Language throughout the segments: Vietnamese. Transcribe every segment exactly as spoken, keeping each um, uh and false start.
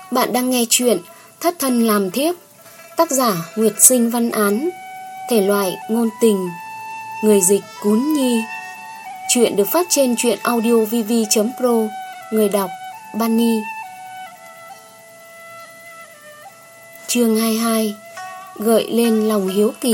Bạn đang nghe chuyện Thất thân làm thiếp, tác giả Nguyệt Sinh Văn Án, thể loại ngôn tình, người dịch Cún Nhi. Chuyện được phát trên truyện audio vv chấm pro, người đọc Bunny. Chương hai mươi hai, gợi lên lòng hiếu kỳ.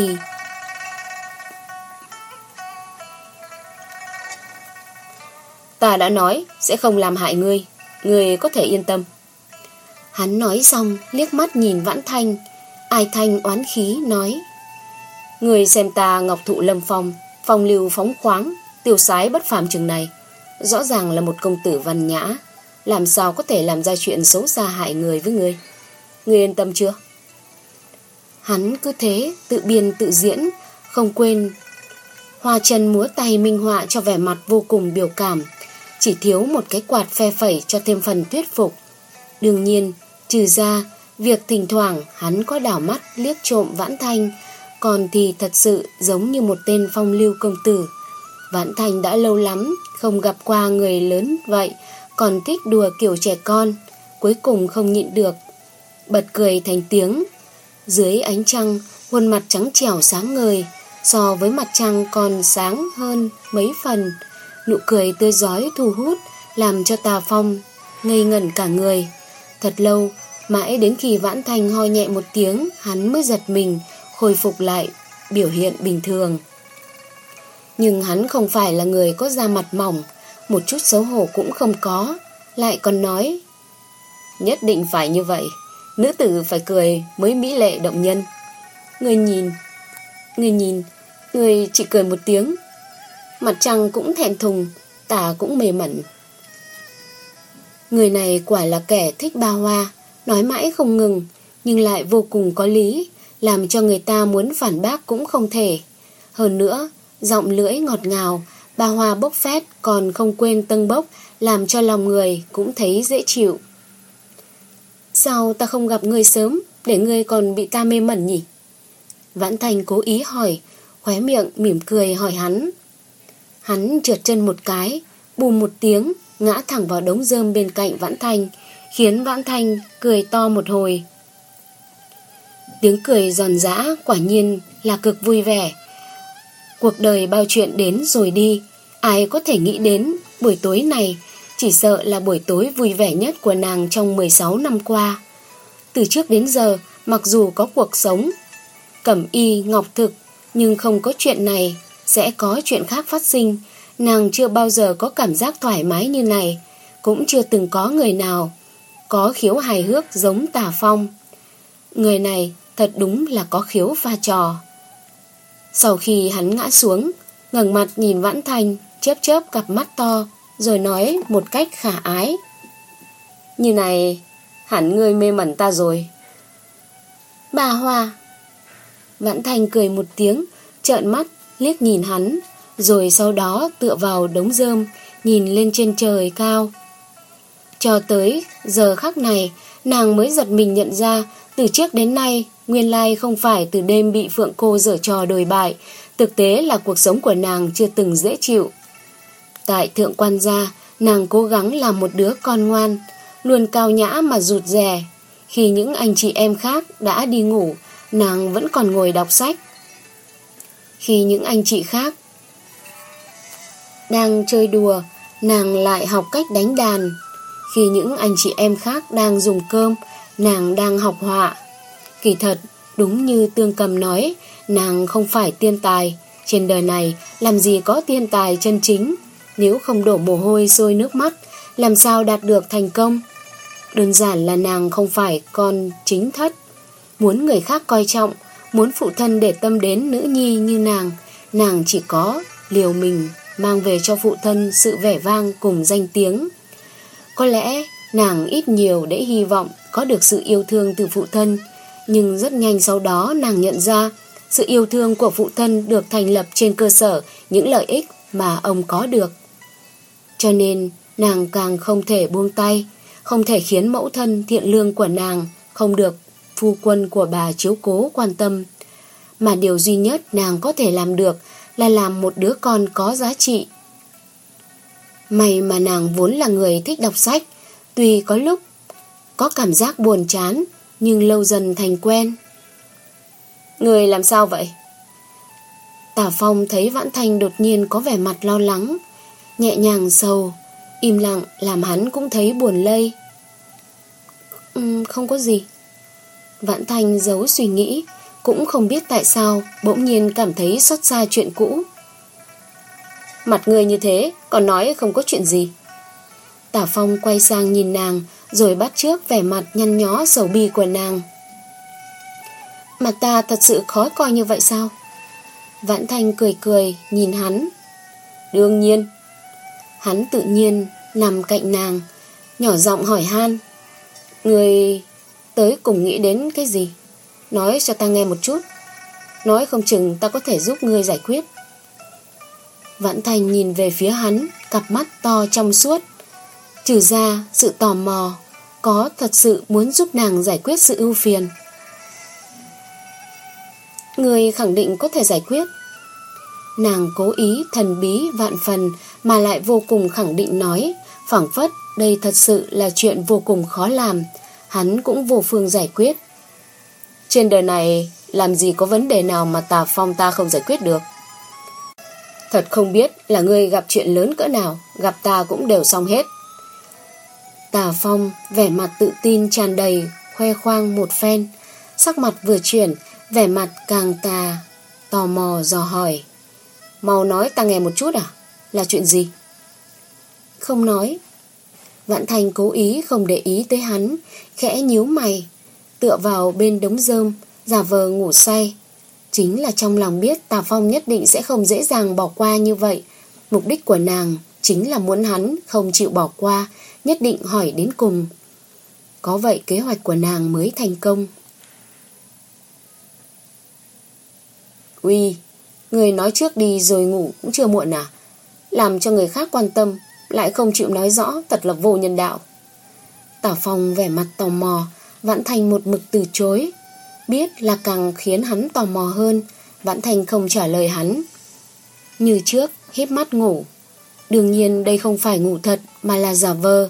Ta đã nói sẽ không làm hại ngươi, ngươi có thể yên tâm. Hắn nói xong liếc mắt nhìn Vãn Thanh. Ai Thanh oán khí nói: Ngươi xem ta ngọc thụ lâm phong, phong lưu phóng khoáng, tiêu sái bất phàm chừng này, rõ ràng là một công tử văn nhã, làm sao có thể làm ra chuyện xấu xa hại người với ngươi. Ngươi yên tâm chưa? Hắn cứ thế tự biên tự diễn, không quên hoa chân múa tay minh họa cho vẻ mặt vô cùng biểu cảm, chỉ thiếu một cái quạt phe phẩy cho thêm phần thuyết phục. Đương nhiên, trừ ra việc thỉnh thoảng hắn có đảo mắt liếc trộm Vãn Thanh, còn thì thật sự giống như một tên phong lưu công tử. Vãn Thanh đã lâu lắm không gặp qua người lớn vậy, còn thích đùa kiểu trẻ con, cuối cùng không nhịn được, bật cười thành tiếng. Dưới ánh trăng, khuôn mặt trắng trẻo sáng ngời, so với mặt trăng còn sáng hơn mấy phần. Nụ cười tươi rói thu hút, làm cho Tà Phong ngây ngẩn cả người. Thật lâu, mãi đến khi Vãn Thanh ho nhẹ một tiếng, hắn mới giật mình, khôi phục lại biểu hiện bình thường. Nhưng hắn không phải là người có da mặt mỏng, một chút xấu hổ cũng không có, lại còn nói: Nhất định phải như vậy, nữ tử phải cười mới mỹ lệ động nhân. Người nhìn, người nhìn, người chỉ cười một tiếng. Mặt trăng cũng thẹn thùng, tà cũng mê mẩn. Người này quả là kẻ thích ba hoa, nói mãi không ngừng, nhưng lại vô cùng có lý, làm cho người ta muốn phản bác cũng không thể. Hơn nữa, giọng lưỡi ngọt ngào, ba hoa bốc phét còn không quên tâng bốc, làm cho lòng người cũng thấy dễ chịu. Sao ta không gặp ngươi sớm, để ngươi còn bị ta mê mẩn nhỉ? Vãn Thanh cố ý hỏi, khóe miệng mỉm cười hỏi hắn. Hắn trượt chân một cái, bùm một tiếng, ngã thẳng vào đống rơm bên cạnh Vãn Thanh, khiến Vãn Thanh cười to một hồi. Tiếng cười giòn giã quả nhiên là cực vui vẻ. Cuộc đời bao chuyện đến rồi đi, ai có thể nghĩ đến buổi tối này chỉ sợ là buổi tối vui vẻ nhất của nàng trong mười sáu năm qua. Từ trước đến giờ, mặc dù có cuộc sống cẩm y ngọc thực, nhưng không có chuyện này sẽ có chuyện khác phát sinh. Nàng chưa bao giờ có cảm giác thoải mái như này, cũng chưa từng có người nào có khiếu hài hước giống Tà Phong. Người này thật đúng là có khiếu pha trò. Sau khi hắn ngã xuống, ngẩng mặt nhìn Vãn Thanh, chớp chớp cặp mắt to, rồi nói một cách khả ái: Như này, hẳn ngươi mê mẩn ta rồi. Bà Hoa. Vãn Thanh cười một tiếng, trợn mắt liếc nhìn hắn, rồi sau đó tựa vào đống rơm, nhìn lên trên trời cao. Cho tới giờ khắc này, nàng mới giật mình nhận ra, từ trước đến nay, nguyên lai không phải từ đêm bị Phượng Cô giở trò đồi bại, thực tế là cuộc sống của nàng chưa từng dễ chịu. Tại Thượng Quan gia, nàng cố gắng làm một đứa con ngoan, luôn cao nhã mà rụt rè. Khi những anh chị em khác đã đi ngủ, nàng vẫn còn ngồi đọc sách. Khi những anh chị khác đang chơi đùa, nàng lại học cách đánh đàn. Khi những anh chị em khác đang dùng cơm, nàng đang học họa. Kỳ thật, đúng như Tương Cầm nói, nàng không phải tiên tài. Trên đời này làm gì có tiên tài chân chính, nếu không đổ mồ hôi sôi nước mắt, làm sao đạt được thành công. Đơn giản là nàng không phải con chính thất. Muốn người khác coi trọng, muốn phụ thân để tâm đến nữ nhi như nàng, nàng chỉ có liều mình mang về cho phụ thân sự vẻ vang cùng danh tiếng. Có lẽ nàng ít nhiều để hy vọng có được sự yêu thương từ phụ thân, nhưng rất nhanh sau đó nàng nhận ra sự yêu thương của phụ thân được thành lập trên cơ sở những lợi ích mà ông có được. Cho nên nàng càng không thể buông tay, không thể khiến mẫu thân thiện lương của nàng không được phu quân của bà chiếu cố quan tâm. Mà điều duy nhất nàng có thể làm được là làm một đứa con có giá trị. May mà nàng vốn là người thích đọc sách, tuy có lúc có cảm giác buồn chán, nhưng lâu dần thành quen. Người làm sao vậy? Tả Phong thấy Vãn Thanh đột nhiên có vẻ mặt lo lắng, nhẹ nhàng sầu, im lặng làm hắn cũng thấy buồn lây. uhm, Không có gì. Vãn Thanh giấu suy nghĩ, cũng không biết tại sao bỗng nhiên cảm thấy xót xa chuyện cũ. Mặt người như thế còn nói không có chuyện gì. Tả Phong quay sang nhìn nàng, rồi bắt chước vẻ mặt nhăn nhó sầu bi của nàng. Mặt ta thật sự khó coi như vậy sao? Vãn Thanh cười cười nhìn hắn. Đương nhiên. Hắn tự nhiên nằm cạnh nàng, nhỏ giọng hỏi han. Người tới cùng nghĩ đến cái gì? Nói cho ta nghe một chút. Nói không chừng ta có thể giúp ngươi giải quyết. Vãn Thanh nhìn về phía hắn, cặp mắt to trong suốt. Trừ ra sự tò mò, có thật sự muốn giúp nàng giải quyết sự ưu phiền. Ngươi khẳng định có thể giải quyết. Nàng cố ý thần bí vạn phần mà lại vô cùng khẳng định nói, phảng phất đây thật sự là chuyện vô cùng khó làm, hắn cũng vô phương giải quyết. Trên đời này làm gì có vấn đề nào mà Tà Phong ta không giải quyết được. Thật không biết là ngươi gặp chuyện lớn cỡ nào, gặp ta cũng đều xong hết. Tà Phong vẻ mặt tự tin tràn đầy, khoe khoang một phen, sắc mặt vừa chuyển, vẻ mặt càng tà, tò mò dò hỏi. Mau nói ta nghe một chút à? Là chuyện gì? Không nói. Vãn Thanh cố ý không để ý tới hắn, khẽ nhíu mày, tựa vào bên đống rơm, giả vờ ngủ say. Chính là trong lòng biết Tà Phong nhất định sẽ không dễ dàng bỏ qua như vậy. Mục đích của nàng chính là muốn hắn không chịu bỏ qua, nhất định hỏi đến cùng. Có vậy kế hoạch của nàng mới thành công. Uy, người nói trước đi rồi ngủ cũng chưa muộn à? Làm cho người khác quan tâm lại không chịu nói rõ, thật là vô nhân đạo. Tả Phong vẻ mặt tò mò, Vãn Thanh một mực từ chối. Biết là càng khiến hắn tò mò hơn, Vãn Thanh không trả lời hắn. Như trước híp mắt ngủ. Đương nhiên đây không phải ngủ thật mà là giả vờ.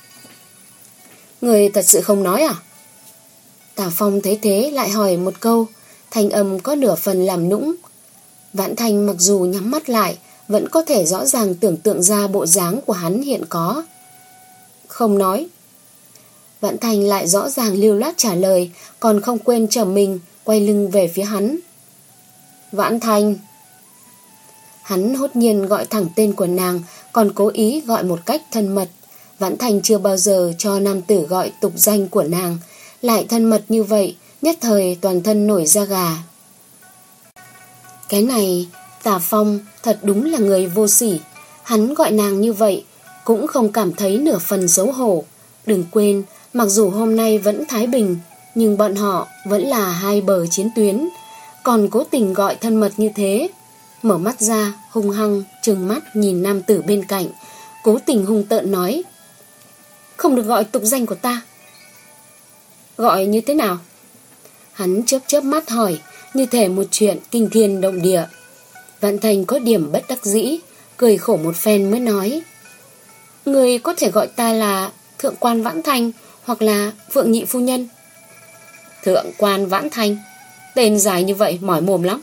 Người thật sự không nói à? Tả Phong thấy thế lại hỏi một câu, thanh âm có nửa phần làm nũng. Vãn Thanh mặc dù nhắm mắt lại, vẫn có thể rõ ràng tưởng tượng ra bộ dáng của hắn hiện có. Không nói. Vãn Thanh lại rõ ràng lưu loát trả lời, còn không quên trở mình, quay lưng về phía hắn. Vãn Thanh. Hắn hốt nhiên gọi thẳng tên của nàng, còn cố ý gọi một cách thân mật. Vãn Thanh chưa bao giờ cho nam tử gọi tục danh của nàng, lại thân mật như vậy, nhất thời toàn thân nổi da gà. Cái này, Tà Phong thật đúng là người vô sỉ. Hắn gọi nàng như vậy cũng không cảm thấy nửa phần xấu hổ. Đừng quên, mặc dù hôm nay vẫn thái bình, nhưng bọn họ vẫn là hai bờ chiến tuyến, còn cố tình gọi thân mật như thế. Mở mắt ra, hung hăng trừng mắt nhìn nam tử bên cạnh, cố tình hung tợn nói. Không được gọi tục danh của ta. Gọi như thế nào? Hắn chớp chớp mắt hỏi, như thể một chuyện kinh thiên động địa. Vãn Thanh có điểm bất đắc dĩ, cười khổ một phen mới nói. Người có thể gọi ta là Thượng quan Vãn Thanh, hoặc là Phượng Nhị Phu Nhân. Thượng quan Vãn Thanh, tên dài như vậy mỏi mồm lắm.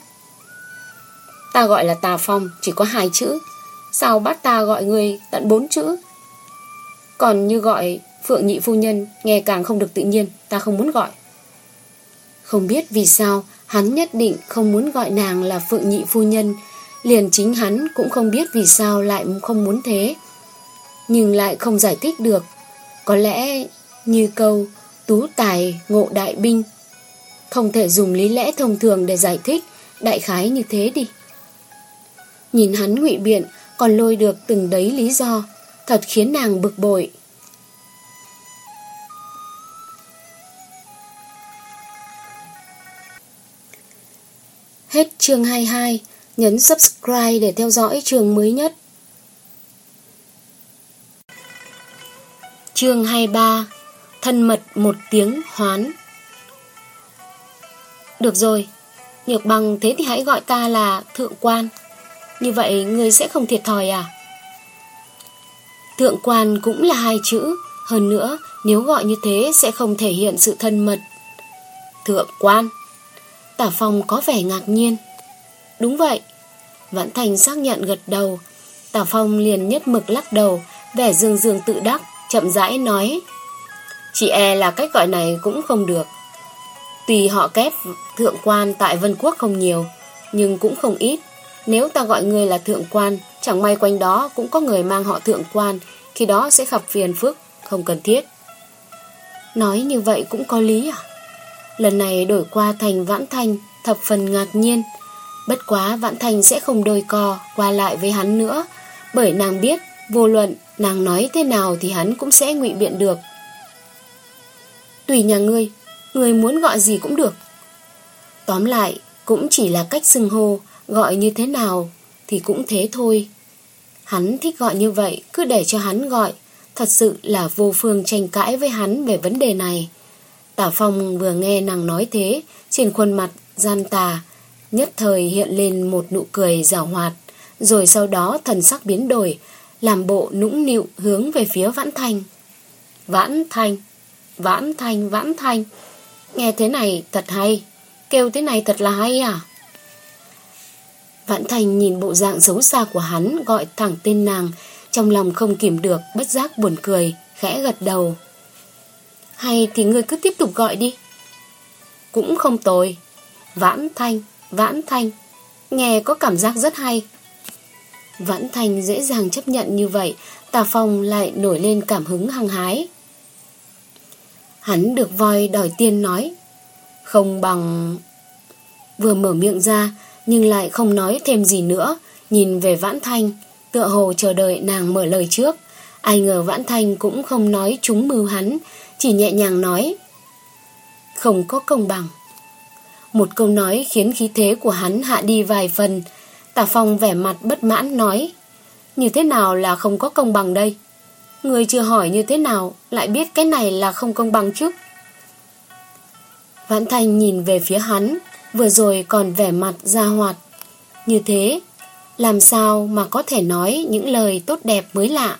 Ta gọi là Tà Phong chỉ có hai chữ, sao bắt ta gọi người tận bốn chữ? Còn như gọi Phượng Nhị Phu Nhân nghe càng không được tự nhiên, ta không muốn gọi. Không biết vì sao hắn nhất định không muốn gọi nàng là Phượng Nhị Phu Nhân, liền chính hắn cũng không biết vì sao lại không muốn thế, nhưng lại không giải thích được. Có lẽ như câu tú tài ngộ đại binh, không thể dùng lý lẽ thông thường để giải thích, đại khái như thế đi. Nhìn hắn ngụy biện còn lôi được từng đấy lý do, thật khiến nàng bực bội. Hết chương hai mươi hai, nhấn subscribe để theo dõi chương mới nhất. Chương hai mươi ba, thân mật một tiếng hoán. Được rồi, Nhược Bằng, thế thì hãy gọi ta là Thượng quan. Như vậy ngươi sẽ không thiệt thòi à? Thượng quan cũng là hai chữ, hơn nữa Nếu gọi như thế sẽ không thể hiện sự thân mật. Thượng quan. Tả Phong có vẻ ngạc nhiên. Đúng vậy. Vãn Thành xác nhận gật đầu. Tả Phong liền nhất mực lắc đầu, vẻ dương dương tự đắc, chậm rãi nói. Chỉ e là cách gọi này cũng không được. Tuy họ kép thượng quan tại Vân Quốc không nhiều, nhưng cũng không ít. Nếu ta gọi người là thượng quan, chẳng may quanh đó cũng có người mang họ thượng quan, khi đó sẽ gặp phiền phức, không cần thiết. Nói như vậy cũng có lý à? Lần này đổi qua thành Vãn Thành, thập phần ngạc nhiên. Bất quá Vãn Thành sẽ không đôi co qua lại với hắn nữa, bởi nàng biết vô luận nàng nói thế nào thì hắn cũng sẽ ngụy biện được. Tùy nhà ngươi, ngươi muốn gọi gì cũng được. Tóm lại cũng chỉ là cách xưng hô, gọi như thế nào thì cũng thế thôi. Hắn thích gọi như vậy, cứ để cho hắn gọi. Thật sự là vô phương tranh cãi với hắn về vấn đề này. Tả Phong vừa nghe nàng nói thế, trên khuôn mặt gian tà nhất thời hiện lên một nụ cười giảo hoạt, rồi sau đó thần sắc biến đổi, làm bộ nũng nịu hướng về phía Vãn Thành. Vãn Thành, Vãn Thành, Vãn Thành. Nghe thế này thật hay, kêu thế này thật là hay à? Vãn Thành nhìn bộ dạng xấu xa của hắn gọi thẳng tên nàng, trong lòng không kìm được, bất giác buồn cười, khẽ gật đầu. Hay thì ngươi cứ tiếp tục gọi đi. Cũng không tồi. Vãn Thanh, Vãn Thanh, nghe có cảm giác rất hay. Vãn Thanh dễ dàng chấp nhận như vậy, Tả Phong lại nổi lên cảm hứng hăng hái. Hắn được voi đòi tiên nói. Không bằng... Vừa mở miệng ra, nhưng lại không nói thêm gì nữa, nhìn về Vãn Thanh, tựa hồ chờ đợi nàng mở lời trước. Ai ngờ Vãn Thanh cũng không nói trúng mưu hắn, chỉ nhẹ nhàng nói. Không có công bằng. Một câu nói khiến khí thế của hắn hạ đi vài phần. Tả Phong vẻ mặt bất mãn nói. Như thế nào là không có công bằng đây? Người chưa hỏi như thế nào lại biết cái này là không công bằng chứ? Vãn Thanh nhìn về phía hắn, vừa rồi còn vẻ mặt ra hoạt. Như thế, làm sao mà có thể nói những lời tốt đẹp mới lạ?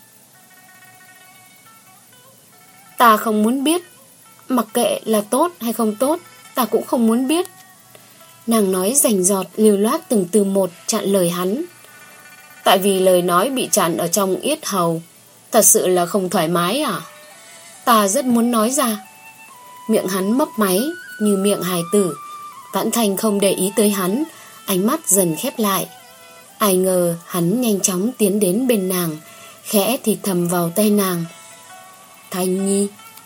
Ta không muốn biết. Mặc kệ là tốt hay không tốt, ta cũng không muốn biết. Nàng nói rành rọt lưu loát từng từ một chặn lời hắn. Tại vì lời nói bị chặn ở trong yết hầu, thật sự là không thoải mái à? Ta rất muốn nói ra. Miệng hắn mấp máy như miệng hài tử. Vãn Thành không để ý tới hắn, ánh mắt dần khép lại. Ai ngờ hắn nhanh chóng tiến đến bên nàng, khẽ thì thầm vào tay nàng. Thanh Nhi.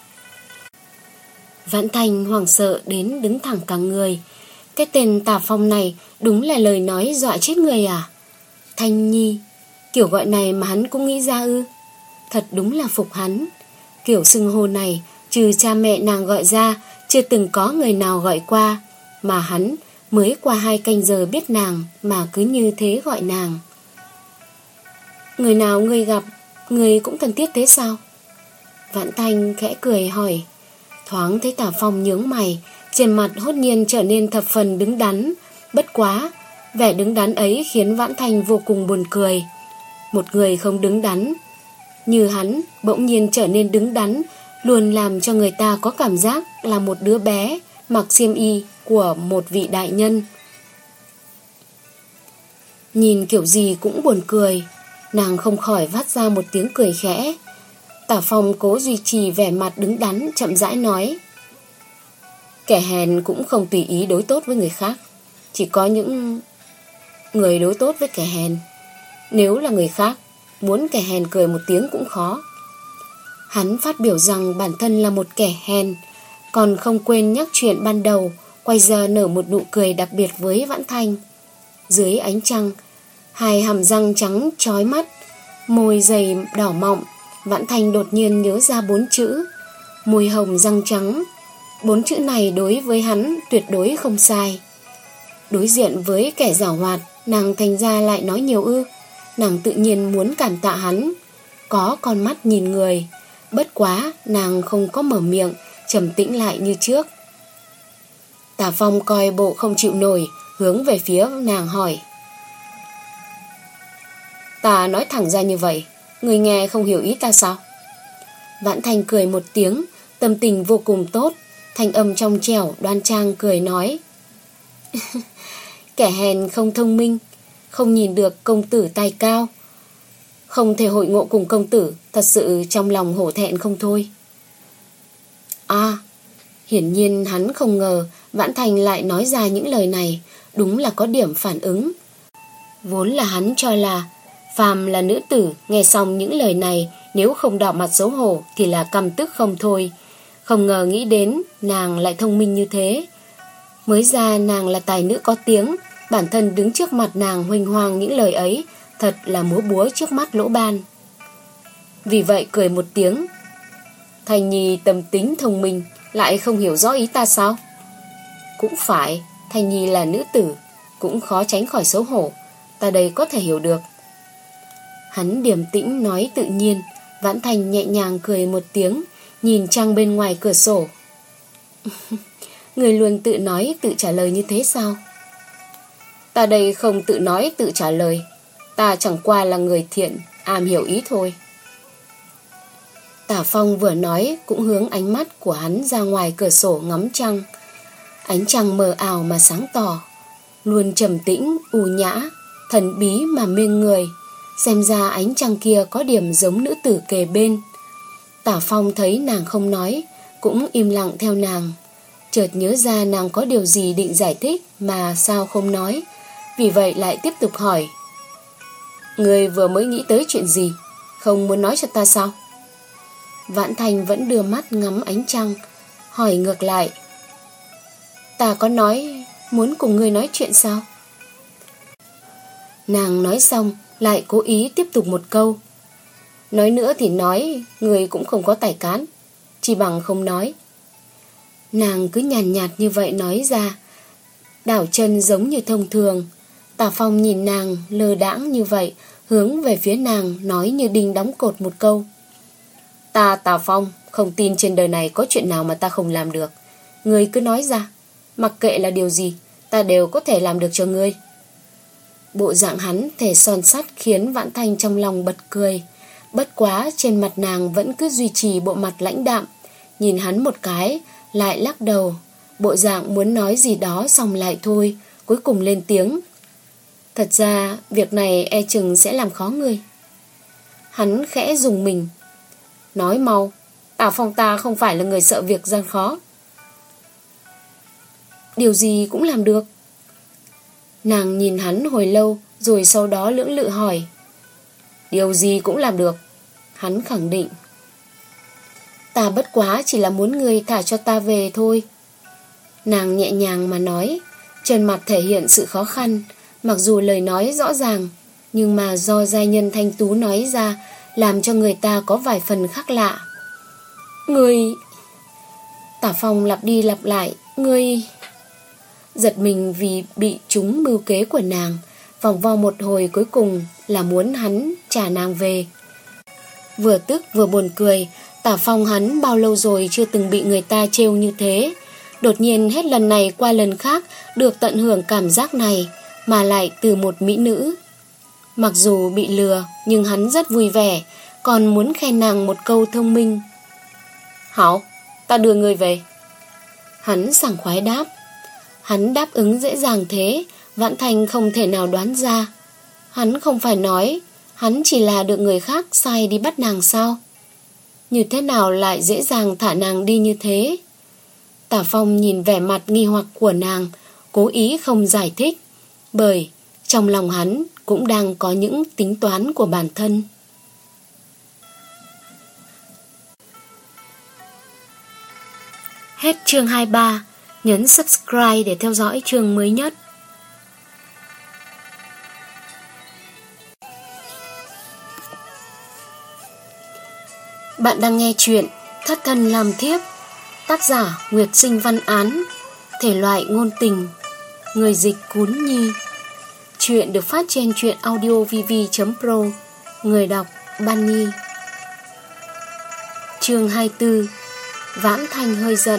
Vãn Thành hoảng sợ đến đứng thẳng cả người. Cái tên Tả Phong này đúng là lời nói dọa chết người à? Thanh Nhi, kiểu gọi này mà hắn cũng nghĩ ra ư? Thật đúng là phục hắn. Kiểu xưng hô này trừ cha mẹ nàng gọi ra, chưa từng có người nào gọi qua. Mà hắn mới qua hai canh giờ biết nàng mà cứ như thế gọi nàng. Người nào ngươi gặp, ngươi cũng thân thiết thế sao? Vãn Thanh khẽ cười hỏi. Thoáng thấy Tả Phong nhướng mày, trên mặt hốt nhiên trở nên thập phần đứng đắn. Bất quá, vẻ đứng đắn ấy khiến Vãn Thanh vô cùng buồn cười. Một người không đứng đắn như hắn bỗng nhiên trở nên đứng đắn, luôn làm cho người ta có cảm giác là một đứa bé mặc xiêm y của một vị đại nhân. Nhìn kiểu gì cũng buồn cười, nàng không khỏi phát ra một tiếng cười khẽ. Tả Phong cố duy trì vẻ mặt đứng đắn, chậm rãi nói. Kẻ hèn cũng không tùy ý đối tốt với người khác, chỉ có những người đối tốt với kẻ hèn. Nếu là người khác, muốn kẻ hèn cười một tiếng cũng khó. Hắn phát biểu rằng bản thân là một kẻ hèn, còn không quên nhắc chuyện ban đầu, quay ra nở một nụ cười đặc biệt với Vãn Thanh. Dưới ánh trăng, hai hàm răng trắng chói mắt, môi dày đỏ mọng, Vãn Thanh đột nhiên nhớ ra bốn chữ môi hồng răng trắng. Bốn chữ này đối với hắn tuyệt đối không sai. Đối diện với kẻ giảo hoạt, nàng thành ra lại nói nhiều ư? Nàng tự nhiên muốn cảm tạ hắn, có con mắt nhìn người. Bất quá nàng không có mở miệng, trầm tĩnh lại như trước. Tả Phong coi bộ không chịu nổi, hướng về phía nàng hỏi. Ta nói thẳng ra như vậy, người nghe không hiểu ý ta sao? Vãn Thanh cười một tiếng, tâm tình vô cùng tốt, thanh âm trong trẻo đoan trang cười nói: kẻ hèn không thông minh, không nhìn được công tử tài cao, không thể hội ngộ cùng công tử, thật sự trong lòng hổ thẹn không thôi. À, hiển nhiên hắn không ngờ Vãn Thanh lại nói ra những lời này, đúng là có điểm phản ứng. Vốn là hắn cho là phàm là nữ tử nghe xong những lời này, nếu không đỏ mặt xấu hổ thì là căm tức không thôi. Không ngờ nghĩ đến nàng lại thông minh như thế. Mới ra nàng là tài nữ có tiếng, bản thân đứng trước mặt nàng huênh hoang những lời ấy, thật là múa búa trước mắt lỗ ban. Vì vậy cười một tiếng: Thành Nhi tâm tính thông minh, lại không hiểu rõ ý ta sao? Cũng phải, Thành Nhi là nữ tử, cũng khó tránh khỏi xấu hổ, ta đây có thể hiểu được. Hắn điềm tĩnh nói tự nhiên. Vãn Thanh nhẹ nhàng cười một tiếng, nhìn trăng bên ngoài cửa sổ. Người luôn tự nói tự trả lời như thế sao? Ta đây không tự nói tự trả lời, ta chẳng qua là người thiện, am hiểu ý thôi. Tả Phong vừa nói cũng hướng ánh mắt của hắn ra ngoài cửa sổ ngắm trăng. Ánh trăng mờ ảo mà sáng tỏ, luôn trầm tĩnh, u nhã, thần bí mà mê người. Xem ra ánh trăng kia có điểm giống nữ tử kề bên. Tả Phong thấy nàng không nói, cũng im lặng theo nàng. Chợt nhớ ra nàng có điều gì định giải thích mà sao không nói, vì vậy lại tiếp tục hỏi: Người vừa mới nghĩ tới chuyện gì, không muốn nói cho ta sao? Vãn Thanh vẫn đưa mắt ngắm ánh trăng, hỏi ngược lại: Ta có nói muốn cùng ngươi nói chuyện sao? Nàng nói xong lại cố ý tiếp tục một câu: Nói nữa thì nói, người cũng không có tài cán, chỉ bằng không nói. Nàng cứ nhàn nhạt, nhạt như vậy nói ra, đảo chân giống như thông thường. Tả Phong nhìn nàng lơ đãng như vậy, hướng về phía nàng nói như đinh đóng cột một câu: Ta Tả Phong không tin trên đời này có chuyện nào mà ta không làm được. Ngươi cứ nói ra, mặc kệ là điều gì, ta đều có thể làm được cho ngươi. Bộ dạng hắn thể son sắt khiến Vãn Thanh trong lòng bật cười. Bất quá trên mặt nàng vẫn cứ duy trì bộ mặt lãnh đạm, nhìn hắn một cái lại lắc đầu, bộ dạng muốn nói gì đó xong lại thôi, cuối cùng lên tiếng: Thật ra việc này e chừng sẽ làm khó ngươi. Hắn khẽ dùng mình: Nói mau, Tả Phong ta không phải là người sợ việc gian khó. Điều gì cũng làm được. Nàng nhìn hắn hồi lâu, rồi sau đó lưỡng lự hỏi: Điều gì cũng làm được. Hắn khẳng định: Ta bất quá chỉ là muốn ngươi thả cho ta về thôi. Nàng nhẹ nhàng mà nói, trên mặt thể hiện sự khó khăn. Mặc dù lời nói rõ ràng, nhưng mà do giai nhân thanh tú nói ra, làm cho người ta có vài phần khác lạ. Ngươi... Tả Phong lặp đi lặp lại: Ngươi... Giật mình vì bị trúng mưu kế của nàng, vòng vo một hồi cuối cùng là muốn hắn trả nàng về. Vừa tức vừa buồn cười. Tả Phong hắn bao lâu rồi chưa từng bị người ta trêu như thế. Đột nhiên hết lần này qua lần khác được tận hưởng cảm giác này, mà lại từ một mỹ nữ. Mặc dù bị lừa, nhưng hắn rất vui vẻ, còn muốn khen nàng một câu thông minh. Hảo, ta đưa người về. Hắn sảng khoái đáp. Hắn đáp ứng dễ dàng thế, Vãn Thanh không thể nào đoán ra. Hắn không phải nói hắn chỉ là được người khác sai đi bắt nàng sao? Như thế nào lại dễ dàng thả nàng đi như thế? Tả Phong nhìn vẻ mặt nghi hoặc của nàng, cố ý không giải thích, bởi trong lòng hắn cũng đang có những tính toán của bản thân. Hết chương hai mươi ba. Nhấn subscribe để theo dõi chương mới nhất. Bạn đang nghe chuyện Thất Thân Làm Thiếp, tác giả Nguyệt Sinh Văn Án, thể loại ngôn tình, người dịch Cún Nhi. Chuyện được phát trên truyện audio vv chấm pro, người đọc Ban Nhi. Chương hai mươi tư. Vãn Thanh hơi giận.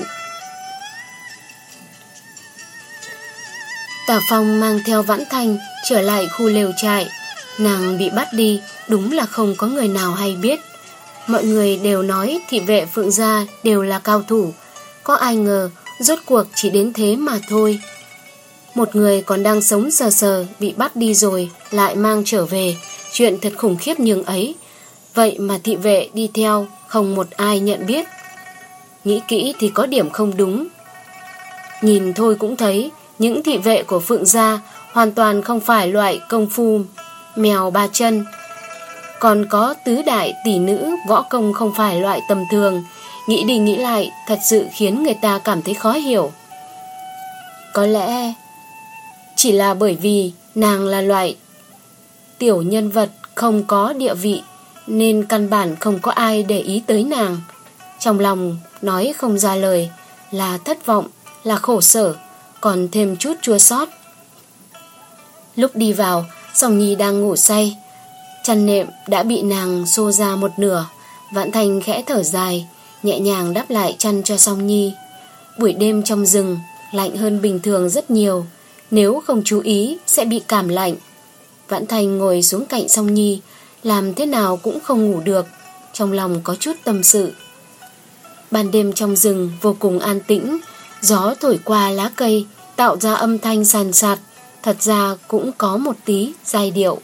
Tả Phong mang theo Vãn Thanh trở lại khu lều trại. Nàng bị bắt đi, đúng là không có người nào hay biết. Mọi người đều nói thị vệ Phượng gia đều là cao thủ, có ai ngờ rốt cuộc chỉ đến thế mà thôi. Một người còn đang sống sờ sờ bị bắt đi rồi lại mang trở về, chuyện thật khủng khiếp nhường ấy. Vậy mà thị vệ đi theo không một ai nhận biết. Nghĩ kỹ thì có điểm không đúng. Nhìn thôi cũng thấy những thị vệ của Phượng gia hoàn toàn không phải loại công phu mèo ba chân. Còn có tứ đại tỷ nữ võ công không phải loại tầm thường. Nghĩ đi nghĩ lại thật sự khiến người ta cảm thấy khó hiểu. Có lẽ chỉ là bởi vì nàng là loại tiểu nhân vật không có địa vị, nên căn bản không có ai để ý tới nàng. Trong lòng nói không ra lời, là thất vọng, là khổ sở, còn thêm chút chua xót. Lúc đi vào, Song Nhi đang ngủ say, chăn nệm đã bị nàng xô ra một nửa. Vãn Thành khẽ thở dài, nhẹ nhàng đắp lại chăn cho Song Nhi. Buổi đêm trong rừng lạnh hơn bình thường rất nhiều, nếu không chú ý sẽ bị cảm lạnh. Vãn Thành ngồi xuống cạnh Song Nhi, làm thế nào cũng không ngủ được, trong lòng có chút tâm sự. Ban đêm trong rừng vô cùng an tĩnh, gió thổi qua lá cây tạo ra âm thanh sàn sạt, thật ra cũng có một tí giai điệu.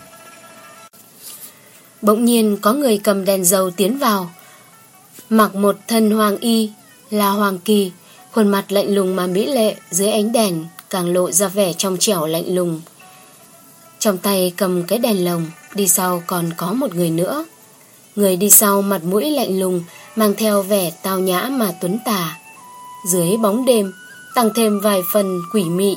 Bỗng nhiên có người cầm đèn dầu tiến vào, mặc một thân hoàng y, là Hoàng Kỳ, khuôn mặt lạnh lùng mà mỹ lệ dưới ánh đèn càng lộ ra vẻ trong trẻo lạnh lùng. Trong tay cầm cái đèn lồng, đi sau còn có một người nữa. Người đi sau mặt mũi lạnh lùng, mang theo vẻ tao nhã mà tuấn tà. Dưới bóng đêm tăng thêm vài phần quỷ mị.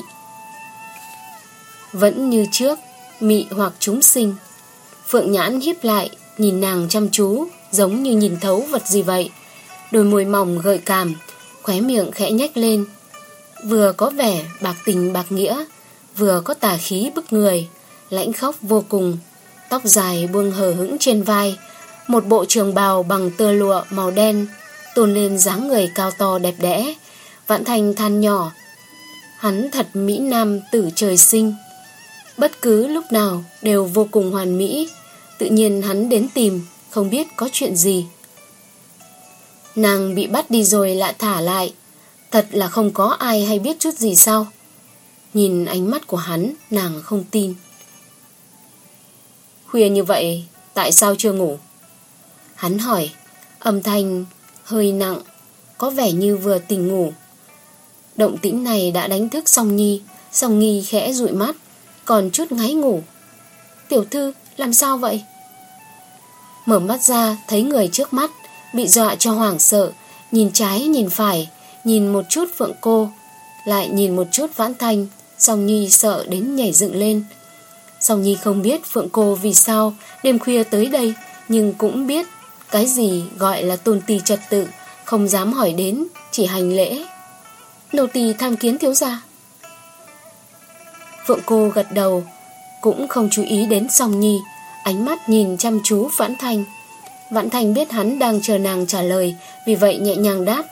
Vẫn như trước, mị hoặc chúng sinh. Phượng nhãn híp lại, nhìn nàng chăm chú, giống như nhìn thấu vật gì vậy. Đôi môi mỏng gợi cảm, khóe miệng khẽ nhếch lên. Vừa có vẻ bạc tình bạc nghĩa, vừa có tà khí bức người, lãnh khốc vô cùng. Tóc dài buông hờ hững trên vai, một bộ trường bào bằng tơ lụa màu đen tôn lên dáng người cao to đẹp đẽ. Vãn Thành than nhỏ, hắn thật mỹ nam tử trời sinh, bất cứ lúc nào đều vô cùng hoàn mỹ. Tự nhiên hắn đến tìm, không biết có chuyện gì. Nàng bị bắt đi rồi lại thả lại, thật là không có ai hay biết chút gì sao? Nhìn ánh mắt của hắn, nàng không tin. Khuya như vậy, tại sao chưa ngủ? Hắn hỏi, âm thanh hơi nặng, có vẻ như vừa tỉnh ngủ. Động tĩnh này đã đánh thức Song Nhi. Song Nhi khẽ dụi mắt, còn chút ngáy ngủ. Tiểu thư, làm sao vậy? Mở mắt ra, thấy người trước mắt, bị dọa cho hoảng sợ, nhìn trái nhìn phải, nhìn một chút Phượng cô, lại nhìn một chút Vãn Thành. Song Nhi sợ đến nhảy dựng lên. Song Nhi không biết Phượng cô vì sao đêm khuya tới đây, nhưng cũng biết cái gì gọi là tôn ti trật tự, không dám hỏi đến, chỉ hành lễ. Nô tỳ tham kiến thiếu gia. Phượng cô gật đầu, cũng không chú ý đến Song Nhi, ánh mắt nhìn chăm chú Vãn Thành. Vãn Thành biết hắn đang chờ nàng trả lời, vì vậy nhẹ nhàng đáp.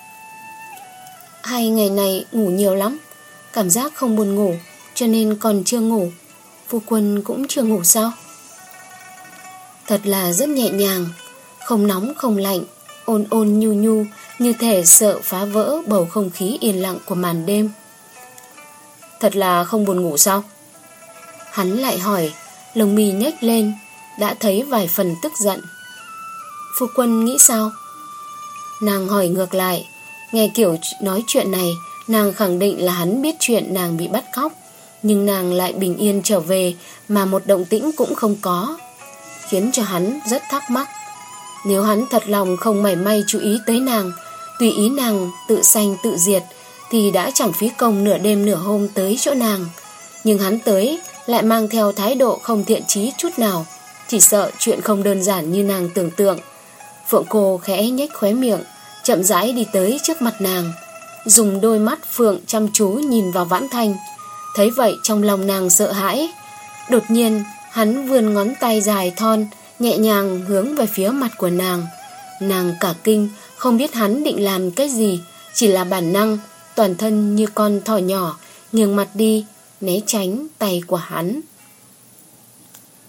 Hai ngày này ngủ nhiều lắm, cảm giác không buồn ngủ, cho nên còn chưa ngủ. Phu quân cũng chưa ngủ sao? Thật là rất nhẹ nhàng, không nóng không lạnh, ôn ôn nhu nhu, như thể sợ phá vỡ bầu không khí yên lặng của màn đêm. Thật là không buồn ngủ sao? Hắn lại hỏi, lông mi nhếch lên, đã thấy vài phần tức giận. Phu quân nghĩ sao? Nàng hỏi ngược lại. Nghe kiểu nói chuyện này, nàng khẳng định là hắn biết chuyện nàng bị bắt cóc, nhưng nàng lại bình yên trở về mà một động tĩnh cũng không có, khiến cho hắn rất thắc mắc. Nếu hắn thật lòng không mảy may chú ý tới nàng, tùy ý nàng tự sanh tự diệt, thì đã chẳng phí công nửa đêm nửa hôm tới chỗ nàng. Nhưng hắn tới lại mang theo thái độ không thiện chí chút nào, chỉ sợ chuyện không đơn giản như nàng tưởng tượng. Phượng cô khẽ nhếch khóe miệng, chậm rãi đi tới trước mặt nàng, dùng đôi mắt phượng chăm chú nhìn vào Vãn Thành. Thấy vậy trong lòng nàng sợ hãi. Đột nhiên hắn vươn ngón tay dài thon, nhẹ nhàng hướng về phía mặt của nàng. Nàng cả kinh, không biết hắn định làm cái gì, chỉ là bản năng, toàn thân như con thỏ nhỏ, nghiêng mặt đi, né tránh tay của hắn.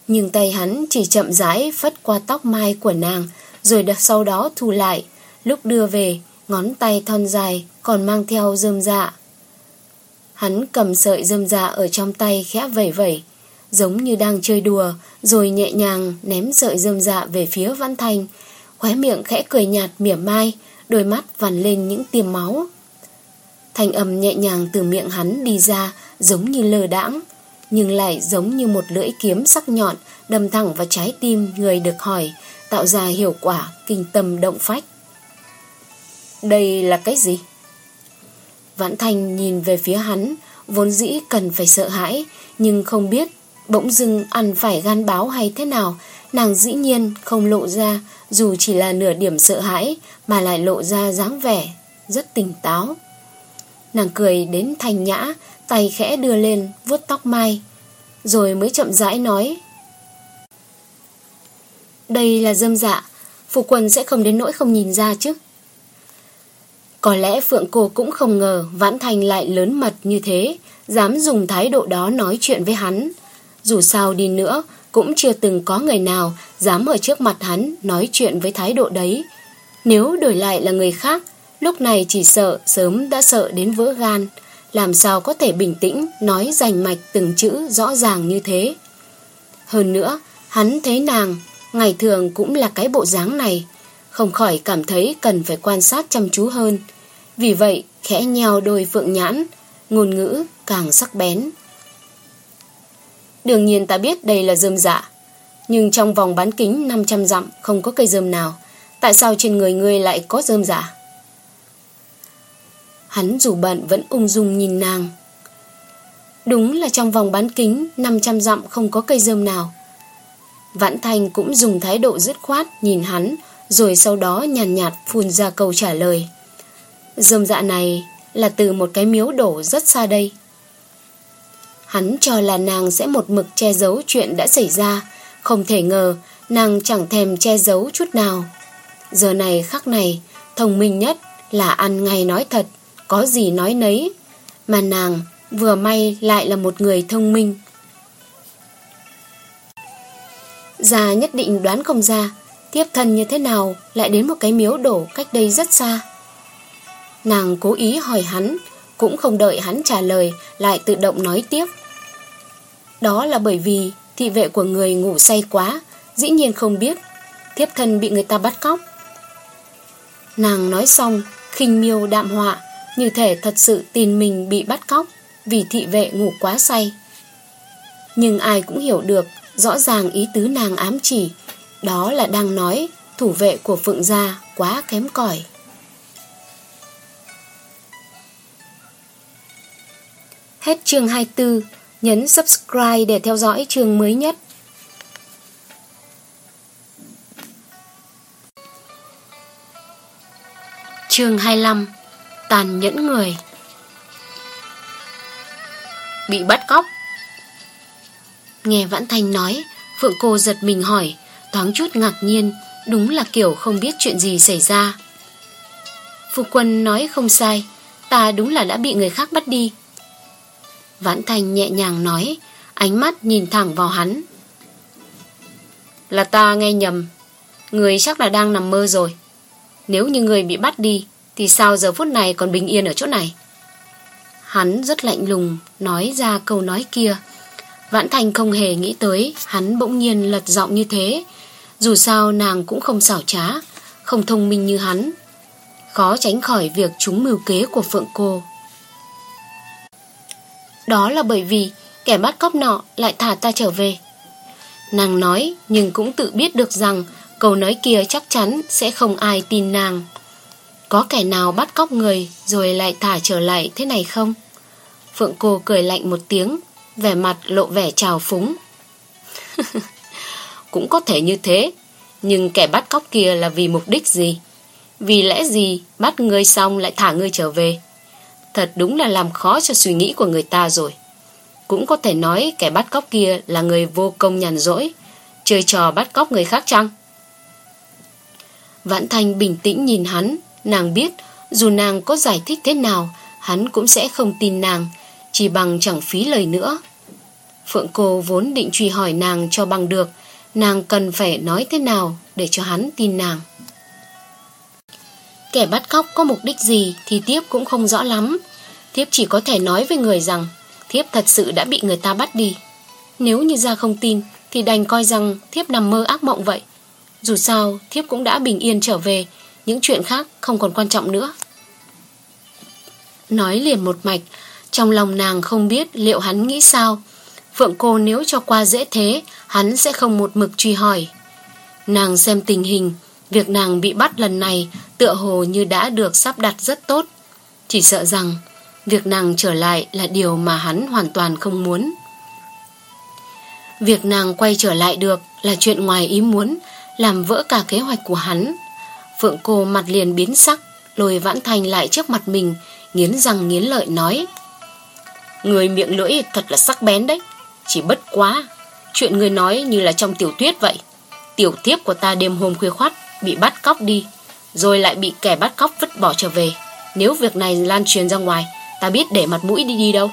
Nhưng tay hắn chỉ chậm rãi phất qua tóc mai của nàng, rồi sau đó thu lại. Lúc đưa về, ngón tay thon dài còn mang theo rơm rạ. Hắn cầm sợi rơm rạ ở trong tay khẽ vẩy vẩy, giống như đang chơi đùa, rồi nhẹ nhàng ném sợi rơm rạ về phía Vãn Thanh. Khóe miệng khẽ cười nhạt mỉa mai, đôi mắt vằn lên những tia máu. Thanh âm nhẹ nhàng từ miệng hắn đi ra, giống như lơ đãng, nhưng lại giống như một lưỡi kiếm sắc nhọn đâm thẳng vào trái tim người được hỏi, tạo ra hiệu quả kinh tâm động phách. Đây là cái gì? Vãn Thanh nhìn về phía hắn, vốn dĩ cần phải sợ hãi, nhưng không biết bỗng dưng ăn phải gan báo hay thế nào, nàng dĩ nhiên không lộ ra dù chỉ là nửa điểm sợ hãi, mà lại lộ ra dáng vẻ rất tỉnh táo. Nàng cười đến thanh nhã, tay khẽ đưa lên vuốt tóc mai, rồi mới chậm rãi nói: Đây là rơm rạ, phu quân sẽ không đến nỗi không nhìn ra chứ? Có lẽ Phượng cô cũng không ngờ Vãn Thanh lại lớn mật như thế, dám dùng thái độ đó nói chuyện với hắn. Dù sao đi nữa, cũng chưa từng có người nào dám ở trước mặt hắn nói chuyện với thái độ đấy. Nếu đổi lại là người khác, lúc này chỉ sợ sớm đã sợ đến vỡ gan, làm sao có thể bình tĩnh nói rành mạch từng chữ rõ ràng như thế. Hơn nữa, hắn thấy nàng ngày thường cũng là cái bộ dáng này, không khỏi cảm thấy cần phải quan sát chăm chú hơn. Vì vậy khẽ nheo đôi phượng nhãn, ngôn ngữ càng sắc bén. Đương nhiên ta biết đây là rơm rạ, nhưng trong vòng bán kính năm trăm dặm không có cây rơm nào. Tại sao trên người ngươi lại có rơm rạ? Hắn dù bận vẫn ung dung nhìn nàng. Đúng là trong vòng bán kính năm trăm dặm không có cây rơm nào. Vãn Thanh cũng dùng thái độ dứt khoát nhìn hắn, rồi sau đó nhàn nhạt, nhạt phun ra câu trả lời. Rơm rạ này là từ một cái miếu đổ rất xa đây. Hắn cho là nàng sẽ một mực che giấu chuyện đã xảy ra, không thể ngờ nàng chẳng thèm che giấu chút nào. Giờ này khắc này, thông minh nhất là ăn ngay nói thật, có gì nói nấy. Mà nàng vừa may lại là một người thông minh. Già nhất định đoán không ra thiếp thân như thế nào lại đến một cái miếu đổ cách đây rất xa. Nàng cố ý hỏi hắn, cũng không đợi hắn trả lời, lại tự động nói tiếp. Đó là bởi vì thị vệ của người ngủ say quá, dĩ nhiên không biết thiếp thân bị người ta bắt cóc. Nàng nói xong, khinh miêu đạm họa, như thể thật sự tin mình bị bắt cóc vì thị vệ ngủ quá say. Nhưng ai cũng hiểu được rõ ràng ý tứ nàng ám chỉ, đó là đang nói thủ vệ của Phượng gia quá kém cỏi. Hết chương hai mươi tư, nhấn subscribe để theo dõi chương mới nhất. Chương hai mươi lăm, tàn nhẫn người. Bị bắt cóc. Nghe Vãn Thanh nói, Phượng cô giật mình hỏi, thoáng chút ngạc nhiên, đúng là kiểu không biết chuyện gì xảy ra. Phu quân nói không sai, ta đúng là đã bị người khác bắt đi. Vãn Thanh nhẹ nhàng nói, ánh mắt nhìn thẳng vào hắn. Là ta nghe nhầm, người chắc là đang nằm mơ rồi. Nếu như người bị bắt đi thì sao giờ phút này còn bình yên ở chỗ này? Hắn rất lạnh lùng nói ra câu nói kia. Vãn Thanh không hề nghĩ tới hắn bỗng nhiên lật giọng như thế. Dù sao nàng cũng không xảo trá, không thông minh như hắn, khó tránh khỏi việc trúng mưu kế của Phượng cô. Đó là bởi vì kẻ bắt cóc nọ lại thả ta trở về. Nàng nói, nhưng cũng tự biết được rằng câu nói kia chắc chắn sẽ không ai tin nàng. Có kẻ nào bắt cóc người rồi lại thả trở lại thế này không? Phượng cô cười lạnh một tiếng, vẻ mặt lộ vẻ trào phúng. Cũng có thể như thế, nhưng kẻ bắt cóc kia là vì mục đích gì? Vì lẽ gì bắt ngươi xong lại thả ngươi trở về? Thật đúng là làm khó cho suy nghĩ của người ta rồi. Cũng có thể nói kẻ bắt cóc kia là người vô công nhàn rỗi, chơi trò bắt cóc người khác chăng? Vãn Thanh bình tĩnh nhìn hắn. Nàng biết dù nàng có giải thích thế nào, hắn cũng sẽ không tin nàng, chỉ bằng chẳng phí lời nữa. Phượng cô vốn định truy hỏi nàng cho bằng được nàng cần phải nói thế nào để cho hắn tin nàng. Kẻ bắt cóc có mục đích gì thì thiếp cũng không rõ lắm. Thiếp chỉ có thể nói với người rằng thiếp thật sự đã bị người ta bắt đi. Nếu như ra không tin thì đành coi rằng thiếp nằm mơ ác mộng vậy. Dù sao thiếp cũng đã bình yên trở về, những chuyện khác không còn quan trọng nữa. Nói liền một mạch, trong lòng nàng không biết liệu hắn nghĩ sao. Phượng cô nếu cho qua dễ thế, hắn sẽ không một mực truy hỏi. Nàng xem tình hình, việc nàng bị bắt lần này tựa hồ như đã được sắp đặt rất tốt. Chỉ sợ rằng việc nàng trở lại là điều mà hắn hoàn toàn không muốn. Việc nàng quay trở lại được là chuyện ngoài ý muốn, làm vỡ cả kế hoạch của hắn. Phượng cô mặt liền biến sắc, lôi Vãn Thành lại trước mặt mình, nghiến răng nghiến lợi nói: Người miệng lưỡi thật là sắc bén đấy. Chỉ bất quá chuyện người nói như là trong tiểu thuyết vậy. Tiểu thiếp của ta đêm hôm khuya khoắt bị bắt cóc đi, rồi lại bị kẻ bắt cóc vứt bỏ trở về. Nếu việc này lan truyền ra ngoài, ta biết để mặt mũi đi đi đâu.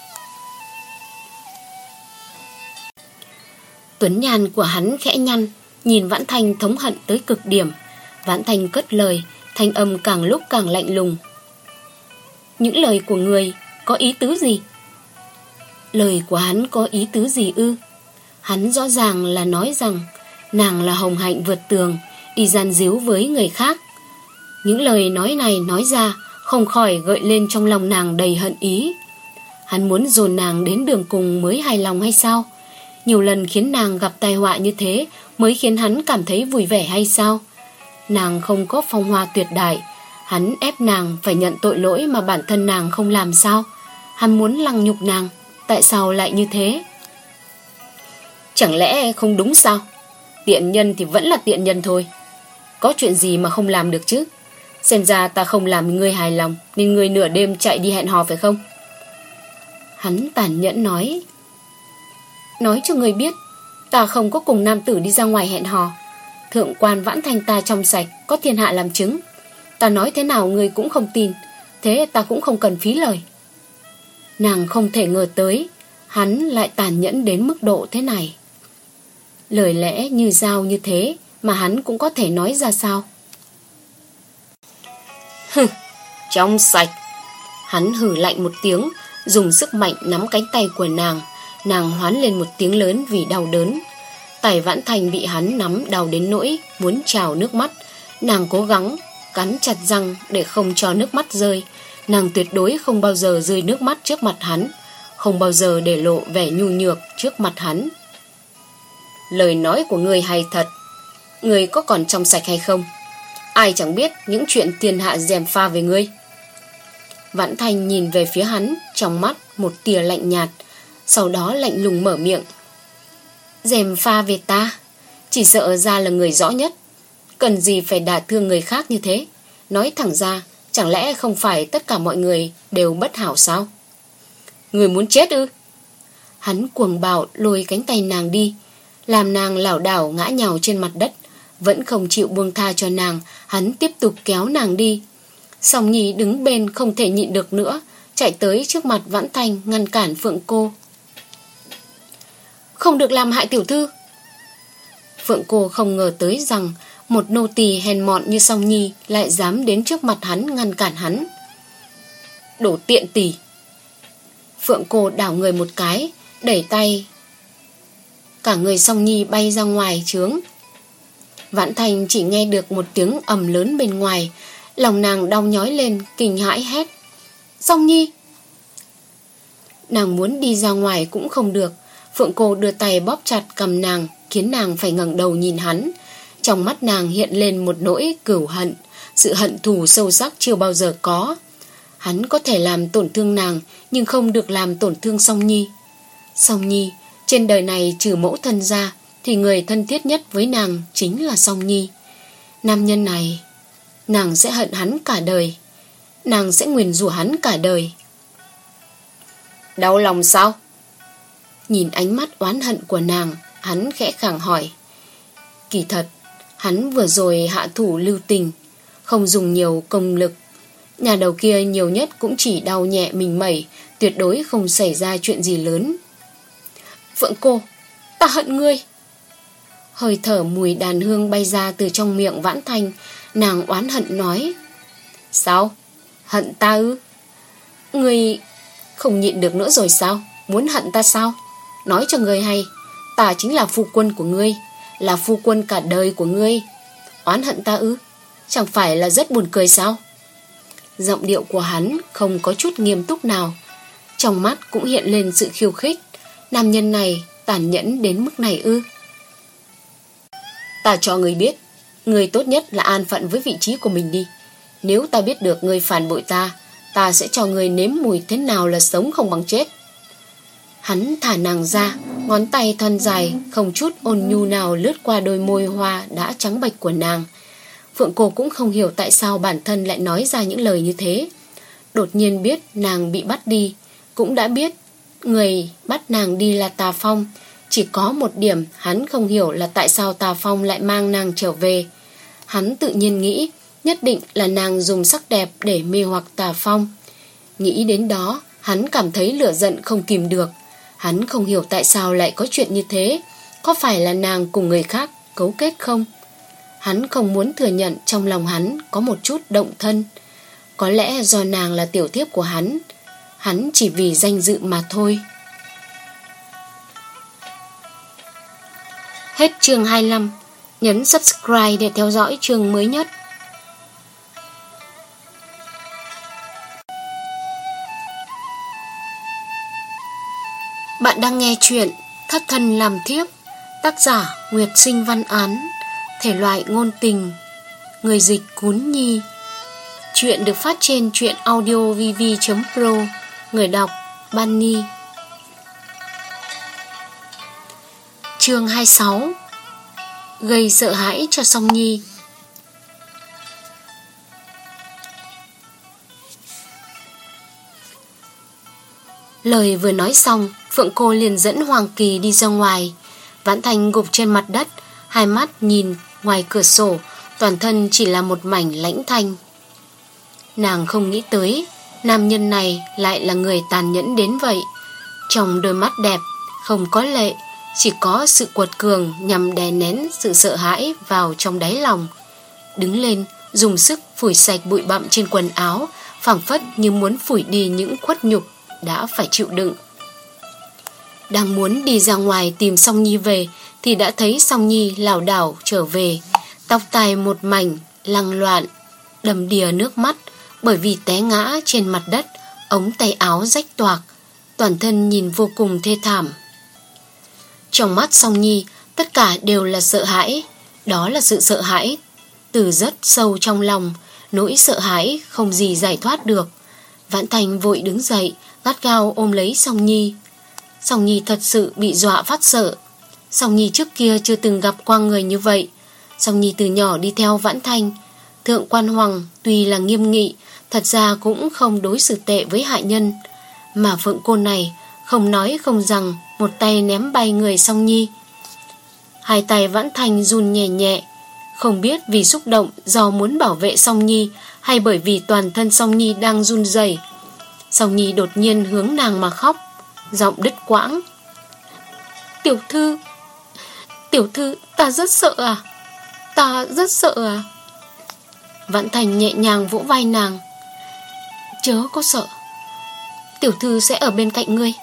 Tuấn nhan của hắn khẽ nhăn, nhìn Vãn Thành thống hận tới cực điểm. Vãn Thành cất lời, thanh âm càng lúc càng lạnh lùng: Những lời của người có ý tứ gì? Lời của hắn có ý tứ gì ư? Hắn rõ ràng là nói rằng nàng là hồng hạnh vượt tường, đi gian díu với người khác. Những lời nói này nói ra không khỏi gợi lên trong lòng nàng đầy hận ý. Hắn muốn dồn nàng đến đường cùng mới hài lòng hay sao? Nhiều lần khiến nàng gặp tai họa như thế mới khiến hắn cảm thấy vui vẻ hay sao? Nàng không có phong hoa tuyệt đại, hắn ép nàng phải nhận tội lỗi mà bản thân nàng không làm sao? Hắn muốn lăng nhục nàng, tại sao lại như thế? Chẳng lẽ không đúng sao? Tiện nhân thì vẫn là tiện nhân thôi. Có chuyện gì mà không làm được chứ? Xem ra ta không làm ngươi hài lòng, nên ngươi nửa đêm chạy đi hẹn hò phải không? Hắn tàn nhẫn nói: Nói cho ngươi biết, ta không có cùng nam tử đi ra ngoài hẹn hò. Thượng quan Vãn Thành ta trong sạch, có thiên hạ làm chứng. Ta nói thế nào ngươi cũng không tin, thế ta cũng không cần phí lời. Nàng không thể ngờ tới hắn lại tàn nhẫn đến mức độ thế này. Lời lẽ như dao như thế mà hắn cũng có thể nói ra sao? Hừ, trong sạch. Hắn hử lạnh một tiếng, dùng sức mạnh nắm cánh tay của nàng. Nàng hoán lên một tiếng lớn vì đau đớn. Tài Vãn Thành bị hắn nắm đau đến nỗi muốn trào nước mắt. Nàng cố gắng cắn chặt răng để không cho nước mắt rơi. Nàng tuyệt đối không bao giờ rơi nước mắt trước mặt hắn, không bao giờ để lộ vẻ nhu nhược trước mặt hắn. Lời nói của ngươi hay thật. Ngươi có còn trong sạch hay không? Ai chẳng biết những chuyện thiên hạ gièm pha về ngươi. Vãn Thành nhìn về phía hắn, trong mắt một tia lạnh nhạt, sau đó lạnh lùng mở miệng: Gièm pha về ta? Chỉ sợ ra là người rõ nhất. Cần gì phải đả thương người khác như thế? Nói thẳng ra, chẳng lẽ không phải tất cả mọi người đều bất hảo sao? Người muốn chết ư? Hắn cuồng bạo lôi cánh tay nàng đi, làm nàng lảo đảo ngã nhào trên mặt đất. Vẫn không chịu buông tha cho nàng, hắn tiếp tục kéo nàng đi. Song Nhi đứng bên không thể nhịn được nữa, chạy tới trước mặt Vãn Thành ngăn cản Phượng cô. Không được làm hại tiểu thư. Phượng cô không ngờ tới rằng một nô tỳ hèn mọn như Song Nhi lại dám đến trước mặt hắn ngăn cản hắn. Đồ tiện tỳ. Phượng cô đảo người một cái, đẩy tay, cả người Song Nhi bay ra ngoài trướng. Vãn Thành chỉ nghe được một tiếng ầm lớn bên ngoài, lòng nàng đau nhói lên, kinh hãi hét: Song Nhi! Nàng muốn đi ra ngoài cũng không được. Phượng cô đưa tay bóp chặt cầm nàng, khiến nàng phải ngẩng đầu nhìn hắn. Trong mắt nàng hiện lên một nỗi cửu hận, sự hận thù sâu sắc chưa bao giờ có. Hắn có thể làm tổn thương nàng, nhưng không được làm tổn thương Song Nhi. Song Nhi, trên đời này trừ mẫu thân ra, thì người thân thiết nhất với nàng chính là Song Nhi. Nam nhân này, nàng sẽ hận hắn cả đời. Nàng sẽ nguyền rủa hắn cả đời. Đau lòng sao? Nhìn ánh mắt oán hận của nàng, hắn khẽ khàng hỏi. Kỳ thật, hắn vừa rồi hạ thủ lưu tình, không dùng nhiều công lực. Nhà đầu kia nhiều nhất cũng chỉ đau nhẹ mình mẩy, tuyệt đối không xảy ra chuyện gì lớn. Phượng cô, ta hận ngươi. Hơi thở mùi đàn hương bay ra từ trong miệng Vãn Thanh. Nàng oán hận nói: Sao? Hận ta ư? Ngươi không nhịn được nữa rồi sao? Muốn hận ta sao? Nói cho ngươi hay, ta chính là phu quân của ngươi, là phu quân cả đời của ngươi. Oán hận ta ư? Chẳng phải là rất buồn cười sao? Giọng điệu của hắn không có chút nghiêm túc nào, trong mắt cũng hiện lên sự khiêu khích. Nam nhân này tàn nhẫn đến mức này ư? Ta cho ngươi biết, ngươi tốt nhất là an phận với vị trí của mình đi. Nếu ta biết được ngươi phản bội ta, ta sẽ cho ngươi nếm mùi thế nào là sống không bằng chết. Hắn thả nàng ra, ngón tay thon dài không chút ôn nhu nào lướt qua đôi môi hoa đã trắng bệch của nàng. Phượng cô cũng không hiểu tại sao bản thân lại nói ra những lời như thế. Đột nhiên biết nàng bị bắt đi, cũng đã biết người bắt nàng đi là Tà Phong. Chỉ có một điểm hắn không hiểu là tại sao Tà Phong lại mang nàng trở về. Hắn tự nhiên nghĩ nhất định là nàng dùng sắc đẹp để mê hoặc Tà Phong. Nghĩ đến đó, hắn cảm thấy lửa giận không kìm được. Hắn không hiểu tại sao lại có chuyện như thế. Có phải là nàng cùng người khác cấu kết không? Hắn không muốn thừa nhận trong lòng hắn có một chút động thân. Có lẽ do nàng là tiểu thiếp của hắn, hắn chỉ vì danh dự mà thôi. Hết chương hai mươi lăm. Nhấn subscribe để theo dõi chương mới nhất. Bạn đang nghe chuyện Thất Thân Làm Thiếp, tác giả Nguyệt Sinh Văn Án, thể loại ngôn tình, người dịch Cún Nhi. Chuyện được phát trên truyện audio vv chấm pro, người đọc Bunny. Chương hai mươi sáu. Gây sợ hãi cho Song Nhi. Lời vừa nói xong, Phượng cô liền dẫn Hoàng Kỳ đi ra ngoài. Vãn Thanh gục trên mặt đất, hai mắt nhìn ngoài cửa sổ, toàn thân chỉ là một mảnh lãnh thanh. Nàng không nghĩ tới nam nhân này lại là người tàn nhẫn đến vậy. Trong đôi mắt đẹp không có lệ, chỉ có sự quật cường nhằm đè nén sự sợ hãi vào trong đáy lòng. Đứng lên, dùng sức phủi sạch bụi bặm trên quần áo, phảng phất như muốn phủi đi những khuất nhục đã phải chịu đựng. Đang muốn đi ra ngoài tìm Song Nhi về thì đã thấy Song Nhi lảo đảo trở về, tóc tai một mảnh lăng loạn, đầm đìa nước mắt bởi vì té ngã trên mặt đất, ống tay áo rách toạc, toàn thân nhìn vô cùng thê thảm. Trong mắt Song Nhi tất cả đều là sợ hãi. Đó là sự sợ hãi từ rất sâu trong lòng, nỗi sợ hãi không gì giải thoát được. Vãn Thanh vội đứng dậy, gắt gao ôm lấy Song Nhi. Song Nhi thật sự bị dọa phát sợ. Song Nhi trước kia chưa từng gặp qua người như vậy. Song Nhi từ nhỏ đi theo Vãn Thanh. Thượng quan Hoàng tuy là nghiêm nghị, thật ra cũng không đối xử tệ với hạ nhân. Mà Phượng cô này không nói không rằng, một tay ném bay người Song Nhi. Hai tay Vãn Thanh run nhẹ nhẹ, không biết vì xúc động do muốn bảo vệ Song Nhi hay bởi vì toàn thân Song Nhi đang run rẩy. Song Nhi đột nhiên hướng nàng mà khóc, giọng đứt quãng. Tiểu thư, tiểu thư, ta rất sợ à, ta rất sợ à. Vãn Thanh nhẹ nhàng vỗ vai nàng. Chớ có sợ, tiểu thư sẽ ở bên cạnh ngươi.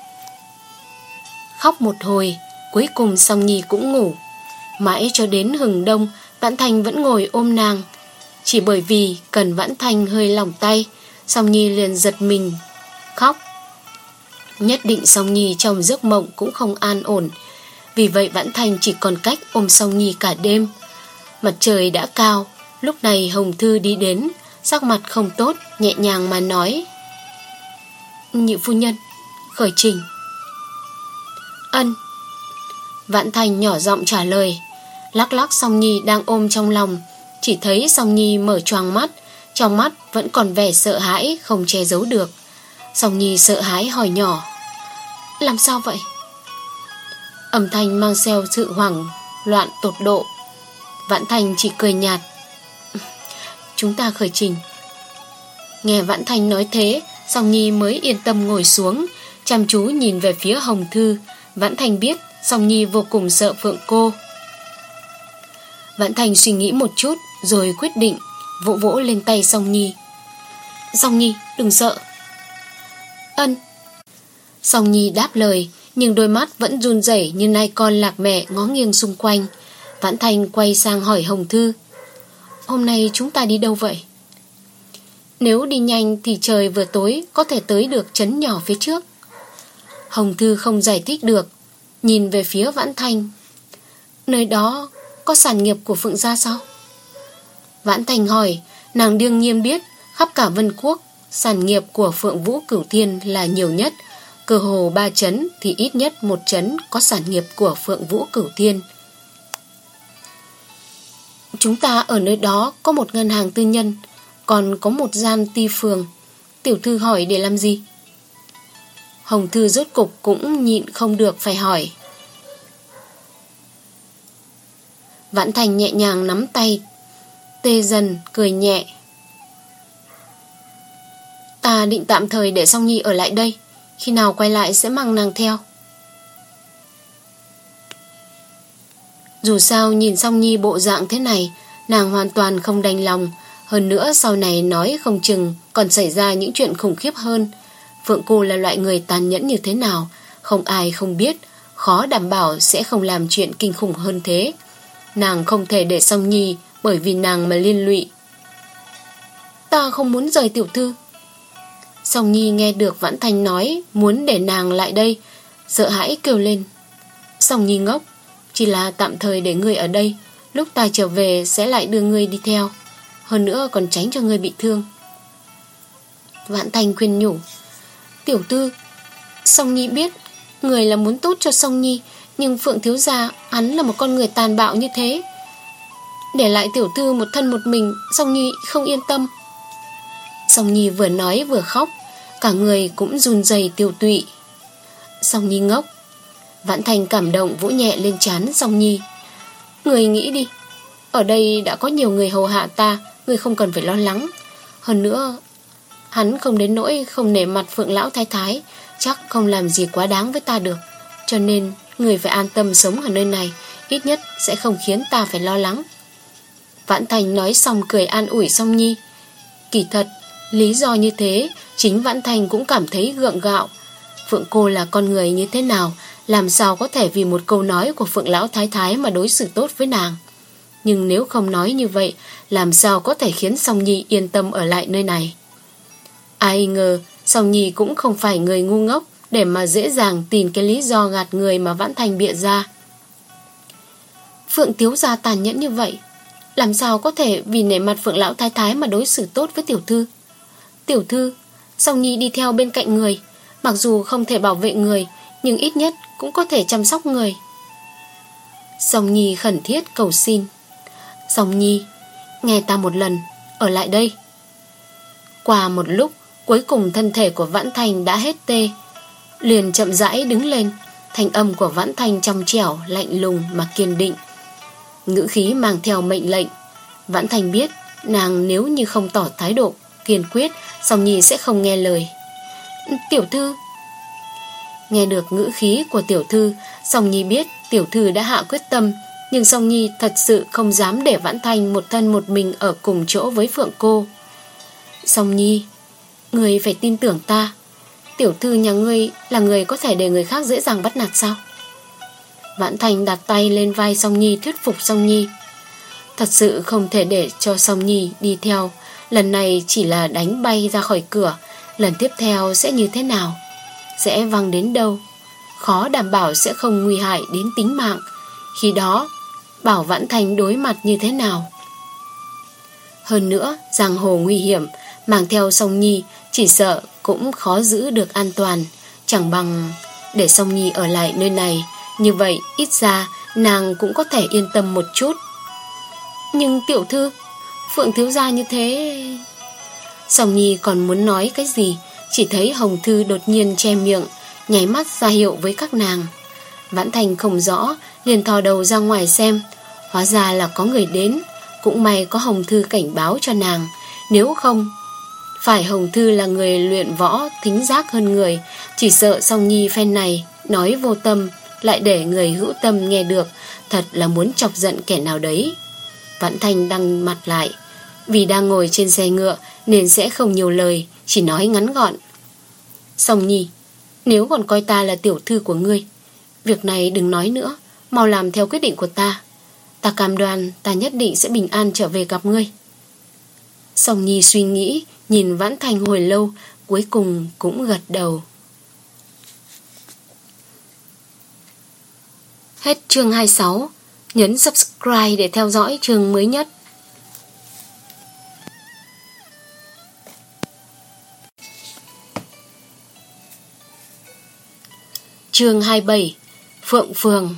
Khóc một hồi, cuối cùng Song Nhi cũng ngủ. Mãi cho đến hừng đông, Vãn Thanh vẫn ngồi ôm nàng. Chỉ bởi vì cần Vãn Thanh hơi lỏng tay, Song Nhi liền giật mình khóc. Nhất định Song Nhi trong giấc mộng cũng không an ổn. Vì vậy Vãn Thanh chỉ còn cách ôm Song Nhi cả đêm. Mặt trời đã cao, lúc này Hồng Thư đi đến, sắc mặt không tốt, nhẹ nhàng mà nói. Nhị phu nhân, khởi trình. Ân. Vãn Thanh nhỏ giọng trả lời, lắc lắc Song Nhi đang ôm trong lòng. Chỉ thấy Song Nhi mở choàng mắt, trong mắt vẫn còn vẻ sợ hãi không che giấu được. Song Nhi sợ hãi hỏi nhỏ, làm sao vậy? Âm thanh mang theo sự hoảng loạn tột độ. Vãn Thanh chỉ cười nhạt, chúng ta khởi trình. Nghe Vãn Thanh nói thế, Song Nhi mới yên tâm ngồi xuống, chăm chú nhìn về phía Hồng Thư. Vãn Thành biết Song Nhi vô cùng sợ Phượng cô. Vãn Thành suy nghĩ một chút rồi quyết định vỗ vỗ lên tay Song Nhi. Song Nhi đừng sợ. Ân. Song Nhi đáp lời, nhưng đôi mắt vẫn run rẩy như nai con lạc mẹ ngó nghiêng xung quanh. Vãn Thành quay sang hỏi Hồng Thư, hôm nay chúng ta đi đâu vậy? Nếu đi nhanh thì trời vừa tối có thể tới được trấn nhỏ phía trước. Hồng Thư không giải thích được, nhìn về phía Vãn Thành. Nơi đó có sản nghiệp của Phượng gia sao? Vãn Thành hỏi, nàng đương nhiên biết khắp cả Vân Quốc, sản nghiệp của Phượng Vũ Cửu Thiên là nhiều nhất. Cơ hồ ba trấn thì ít nhất một trấn có sản nghiệp của Phượng Vũ Cửu Thiên. Chúng ta ở nơi đó có một ngân hàng tư nhân, còn có một gian ti phường. Tiểu thư hỏi để làm gì? Hồng Thư rốt cục cũng nhịn không được phải hỏi. Vãn Thành nhẹ nhàng nắm tay Tê Dần, cười nhẹ. Ta định tạm thời để Song Nhi ở lại đây, khi nào quay lại sẽ mang nàng theo. Dù sao nhìn Song Nhi bộ dạng thế này, nàng hoàn toàn không đành lòng. Hơn nữa sau này nói không chừng còn xảy ra những chuyện khủng khiếp hơn. Phượng cô là loại người tàn nhẫn như thế nào, không ai không biết, khó đảm bảo sẽ không làm chuyện kinh khủng hơn thế. Nàng không thể để Song Nhi bởi vì nàng mà liên lụy. Ta không muốn rời tiểu thư. Song Nhi nghe được Vãn Thành nói muốn để nàng lại đây, sợ hãi kêu lên. Song Nhi ngốc, chỉ là tạm thời để ngươi ở đây, lúc ta trở về sẽ lại đưa ngươi đi theo. Hơn nữa còn tránh cho ngươi bị thương. Vãn Thành khuyên nhủ, tiểu thư, Song Nhi biết người là muốn tốt cho Song Nhi, nhưng Phượng thiếu gia hắn là một con người tàn bạo như thế. Để lại tiểu thư một thân một mình, Song Nhi không yên tâm. Song Nhi vừa nói vừa khóc, cả người cũng run rẩy tiêu tụy. Song Nhi ngốc. Vãn Thành cảm động vỗ nhẹ lên trán Song Nhi. Người nghĩ đi, ở đây đã có nhiều người hầu hạ ta, người không cần phải lo lắng. Hơn nữa hắn không đến nỗi không nể mặt Phượng lão thái thái, chắc không làm gì quá đáng với ta được. Cho nên người phải an tâm sống ở nơi này, ít nhất sẽ không khiến ta phải lo lắng. Vãn Thành nói xong cười an ủi Song Nhi. Kỳ thật lý do như thế chính Vãn Thành cũng cảm thấy gượng gạo. Phượng cô là con người như thế nào, làm sao có thể vì một câu nói của Phượng lão thái thái mà đối xử tốt với nàng. Nhưng nếu không nói như vậy, làm sao có thể khiến Song Nhi yên tâm ở lại nơi này. Ai ngờ Song Nhi cũng không phải người ngu ngốc để mà dễ dàng tìm cái lý do gạt người mà Vãn Thành bịa ra. Phượng thiếu gia tàn nhẫn như vậy, làm sao có thể vì nể mặt Phượng lão thái thái mà đối xử tốt với tiểu thư. Tiểu thư, Song Nhi đi theo bên cạnh người, mặc dù không thể bảo vệ người, nhưng ít nhất cũng có thể chăm sóc người. Song Nhi khẩn thiết cầu xin. Song Nhi, nghe ta một lần, ở lại đây. Qua một lúc, cuối cùng thân thể của Vãn Thành đã hết tê, liền chậm rãi đứng lên. Thanh âm của Vãn Thành trong trẻo, lạnh lùng mà kiên định, ngữ khí mang theo mệnh lệnh. Vãn Thành biết nàng nếu như không tỏ thái độ kiên quyết, Song Nhi sẽ không nghe lời. Tiểu thư. Nghe được ngữ khí của tiểu thư, Song Nhi biết tiểu thư đã hạ quyết tâm. Nhưng Song Nhi thật sự không dám để Vãn Thành một thân một mình ở cùng chỗ với Phượng cô. Song Nhi, người phải tin tưởng ta. Tiểu thư nhà ngươi là người có thể để người khác dễ dàng bắt nạt sao? Vãn Thành đặt tay lên vai Song Nhi, thuyết phục Song Nhi. Thật sự không thể để cho Song Nhi đi theo. Lần này chỉ là đánh bay ra khỏi cửa, lần tiếp theo sẽ như thế nào, sẽ văng đến đâu, khó đảm bảo sẽ không nguy hại đến tính mạng. Khi đó bảo Vãn Thành đối mặt như thế nào? Hơn nữa giang hồ nguy hiểm, mang theo Song Nhi chỉ sợ cũng khó giữ được an toàn. Chẳng bằng để Song Nhi ở lại nơi này, như vậy ít ra nàng cũng có thể yên tâm một chút. Nhưng tiểu thư, Phượng thiếu gia như thế. Song Nhi còn muốn nói cái gì, chỉ thấy Hồng Thư đột nhiên che miệng, nháy mắt ra hiệu với các nàng. Vãn Thành không rõ, liền thò đầu ra ngoài xem. Hóa ra là có người đến. Cũng may có Hồng Thư cảnh báo cho nàng, nếu không phải Hồng Thư là người luyện võ thính giác hơn người, chỉ sợ Song Nhi phen này nói vô tâm lại để người hữu tâm nghe được, thật là muốn chọc giận kẻ nào đấy. Vãn Thanh đăng mặt lại, vì đang ngồi trên xe ngựa nên sẽ không nhiều lời, chỉ nói ngắn gọn. Song Nhi, nếu còn coi ta là tiểu thư của ngươi, việc này đừng nói nữa, mau làm theo quyết định của ta. Ta cam đoan ta nhất định sẽ bình an trở về gặp ngươi. Song Nhi suy nghĩ, nhìn Vãn Thanh hồi lâu, cuối cùng cũng gật đầu. Hết chương hai mươi sáu. Nhấn subscribe để theo dõi chương mới nhất. Chương hai mươi bảy. Phượng Phường.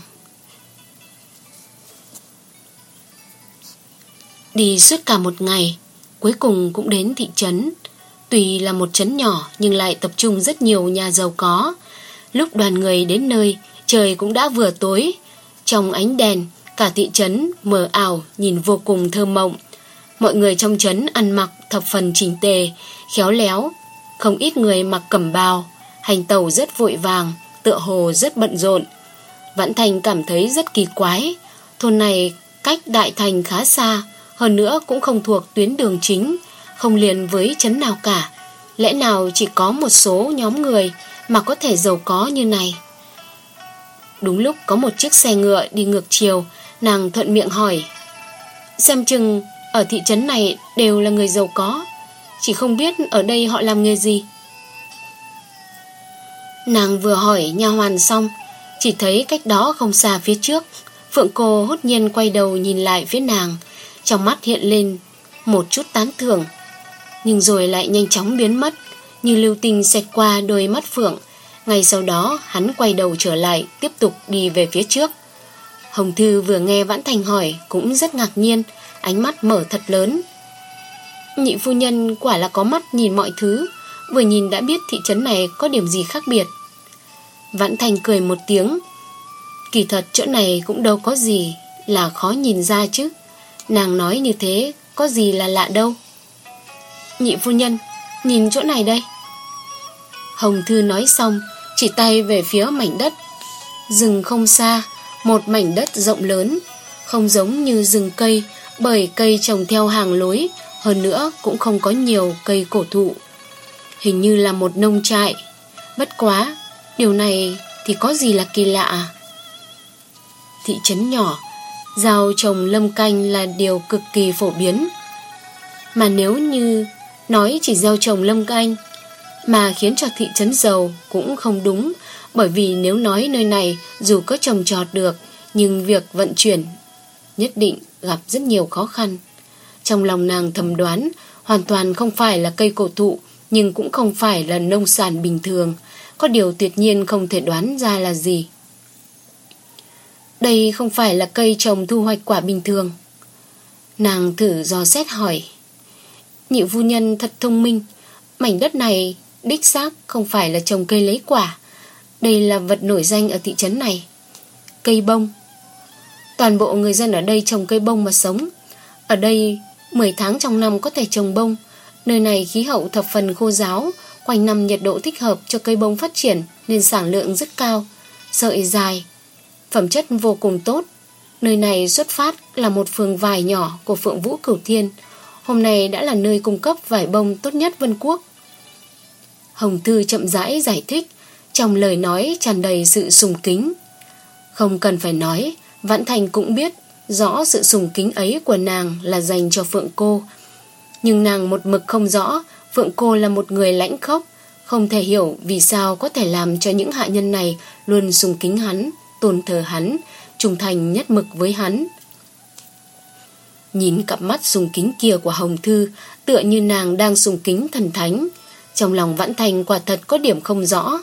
Đi suốt cả một ngày, cuối cùng cũng đến thị trấn. Tuy là một trấn nhỏ nhưng lại tập trung rất nhiều nhà giàu có. Lúc đoàn người đến nơi, trời cũng đã vừa tối. Trong ánh đèn, cả thị trấn mờ ảo nhìn vô cùng thơ mộng. Mọi người trong trấn ăn mặc thập phần chỉnh tề, khéo léo. Không ít người mặc cẩm bào, hành tẩu rất vội vàng, tựa hồ rất bận rộn. Vãn Thanh cảm thấy rất kỳ quái. Thôn này cách đại thành khá xa, hơn nữa cũng không thuộc tuyến đường chính, không liền với trấn nào cả. Lẽ nào chỉ có một số nhóm người mà có thể giàu có như này? Đúng lúc có một chiếc xe ngựa đi ngược chiều, nàng thuận miệng hỏi, xem chừng ở thị trấn này đều là người giàu có, chỉ không biết ở đây họ làm nghề gì. Nàng vừa hỏi nha hoàn xong, chỉ thấy cách đó không xa phía trước, Phượng Cô hốt nhiên quay đầu nhìn lại phía nàng, trong mắt hiện lên một chút tán thưởng, nhưng rồi lại nhanh chóng biến mất, như lưu tinh xẹt qua đôi mắt Phượng. Ngay sau đó hắn quay đầu trở lại, tiếp tục đi về phía trước. Hồng Thư vừa nghe Vãn Thanh hỏi cũng rất ngạc nhiên, ánh mắt mở thật lớn. Nhị phu nhân quả là có mắt nhìn mọi thứ, vừa nhìn đã biết thị trấn này có điểm gì khác biệt. Vãn Thanh cười một tiếng. Kỳ thật chỗ này cũng đâu có gì là khó nhìn ra chứ. Nàng nói như thế có gì là lạ đâu. Nhị phu nhân, nhìn chỗ này đây. Hồng Thư nói xong, chỉ tay về phía mảnh đất. Rừng không xa, một mảnh đất rộng lớn, không giống như rừng cây, bởi cây trồng theo hàng lối, hơn nữa cũng không có nhiều cây cổ thụ. Hình như là một nông trại. Bất quá, điều này thì có gì là kỳ lạ? Thị trấn nhỏ, gieo trồng lâm canh là điều cực kỳ phổ biến. Mà nếu như nói chỉ gieo trồng lâm canh mà khiến cho thị trấn giàu cũng không đúng, bởi vì nếu nói nơi này dù có trồng trọt được, nhưng việc vận chuyển nhất định gặp rất nhiều khó khăn. Trong lòng nàng thầm đoán, hoàn toàn không phải là cây cổ thụ, nhưng cũng không phải là nông sản bình thường. Có điều tuyệt nhiên không thể đoán ra là gì. Đây không phải là cây trồng thu hoạch quả bình thường. Nàng thử dò xét hỏi. Nhị phu nhân thật thông minh. Mảnh đất này đích xác không phải là trồng cây lấy quả. Đây là vật nổi danh ở thị trấn này. Cây bông. Toàn bộ người dân ở đây trồng cây bông mà sống. Ở đây mười tháng trong năm có thể trồng bông. Nơi này khí hậu thập phần khô ráo, quanh năm nhiệt độ thích hợp cho cây bông phát triển nên sản lượng rất cao, sợi dài, phẩm chất vô cùng tốt. Nơi này xuất phát là một phường vải nhỏ của Phượng Vũ Cửu Thiên, hôm nay đã là nơi cung cấp vải bông tốt nhất Vân Quốc. Hồng Thư chậm rãi giải thích, trong lời nói tràn đầy sự sùng kính. Không cần phải nói, Vãn Thành cũng biết rõ sự sùng kính ấy của nàng là dành cho Phượng Cô. Nhưng nàng một mực không rõ Phượng Cô là một người lãnh khốc, không thể hiểu vì sao có thể làm cho những hạ nhân này luôn sùng kính hắn, tôn thờ hắn, trung thành nhất mực với hắn. Nhìn cặp mắt sùng kính kia của Hồng Thư, tựa như nàng đang sùng kính thần thánh. Trong lòng Vãn Thành quả thật có điểm không rõ.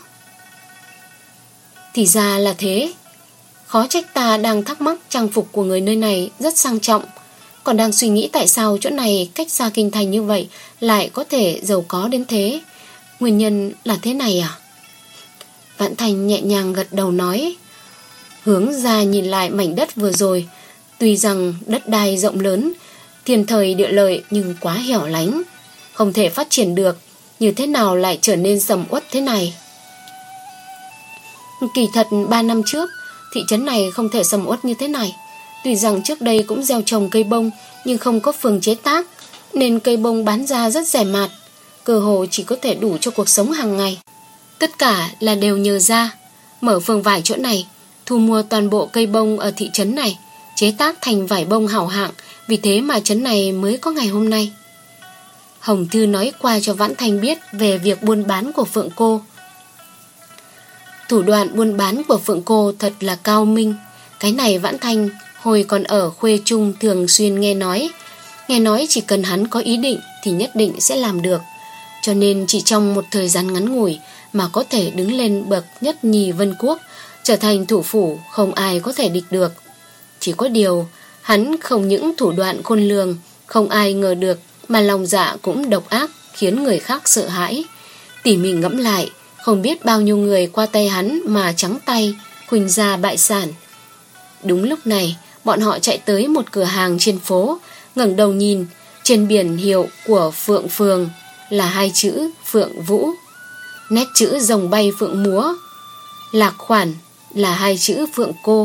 Thì ra là thế. Khó trách ta đang thắc mắc trang phục của người nơi này rất sang trọng, còn đang suy nghĩ tại sao chỗ này cách xa kinh thành như vậy lại có thể giàu có đến thế. Nguyên nhân là thế này à? Vãn Thành nhẹ nhàng gật đầu nói. Hướng ra nhìn lại mảnh đất vừa rồi, tuy rằng đất đai rộng lớn, thiên thời địa lợi nhưng quá hẻo lánh, không thể phát triển được. Như thế nào lại trở nên sầm uất thế này? Kỳ thật ba năm trước thị trấn này không thể sầm uất như thế này. Tuy rằng trước đây cũng gieo trồng cây bông, nhưng không có phường chế tác, nên cây bông bán ra rất rẻ mạt, cơ hồ chỉ có thể đủ cho cuộc sống hàng ngày. Tất cả là đều nhờ ra mở phường vải chỗ này, thu mua toàn bộ cây bông ở thị trấn này, chế tác thành vải bông hảo hạng, vì thế mà trấn này mới có ngày hôm nay. Hồng Thư nói qua cho Vãn Thanh biết về việc buôn bán của Phượng cô. Thủ đoạn buôn bán của Phượng cô thật là cao minh. Cái này Vãn Thanh hồi còn ở Khuê Trung thường xuyên nghe nói. Nghe nói chỉ cần hắn có ý định thì nhất định sẽ làm được. Cho nên chỉ trong một thời gian ngắn ngủi mà có thể đứng lên bậc nhất nhì Vân Quốc, trở thành thủ phủ không ai có thể địch được. Chỉ có điều hắn không những thủ đoạn khôn lường, không ai ngờ được, mà lòng dạ cũng độc ác, khiến người khác sợ hãi. Tỉ mỉ ngẫm lại, không biết bao nhiêu người qua tay hắn mà trắng tay, khuynh gia bại sản. Đúng lúc này, bọn họ chạy tới một cửa hàng trên phố, ngẩng đầu nhìn, trên biển hiệu của Phượng Phường là hai chữ Phượng Vũ, nét chữ rồng bay phượng múa, lạc khoản là hai chữ Phượng cô.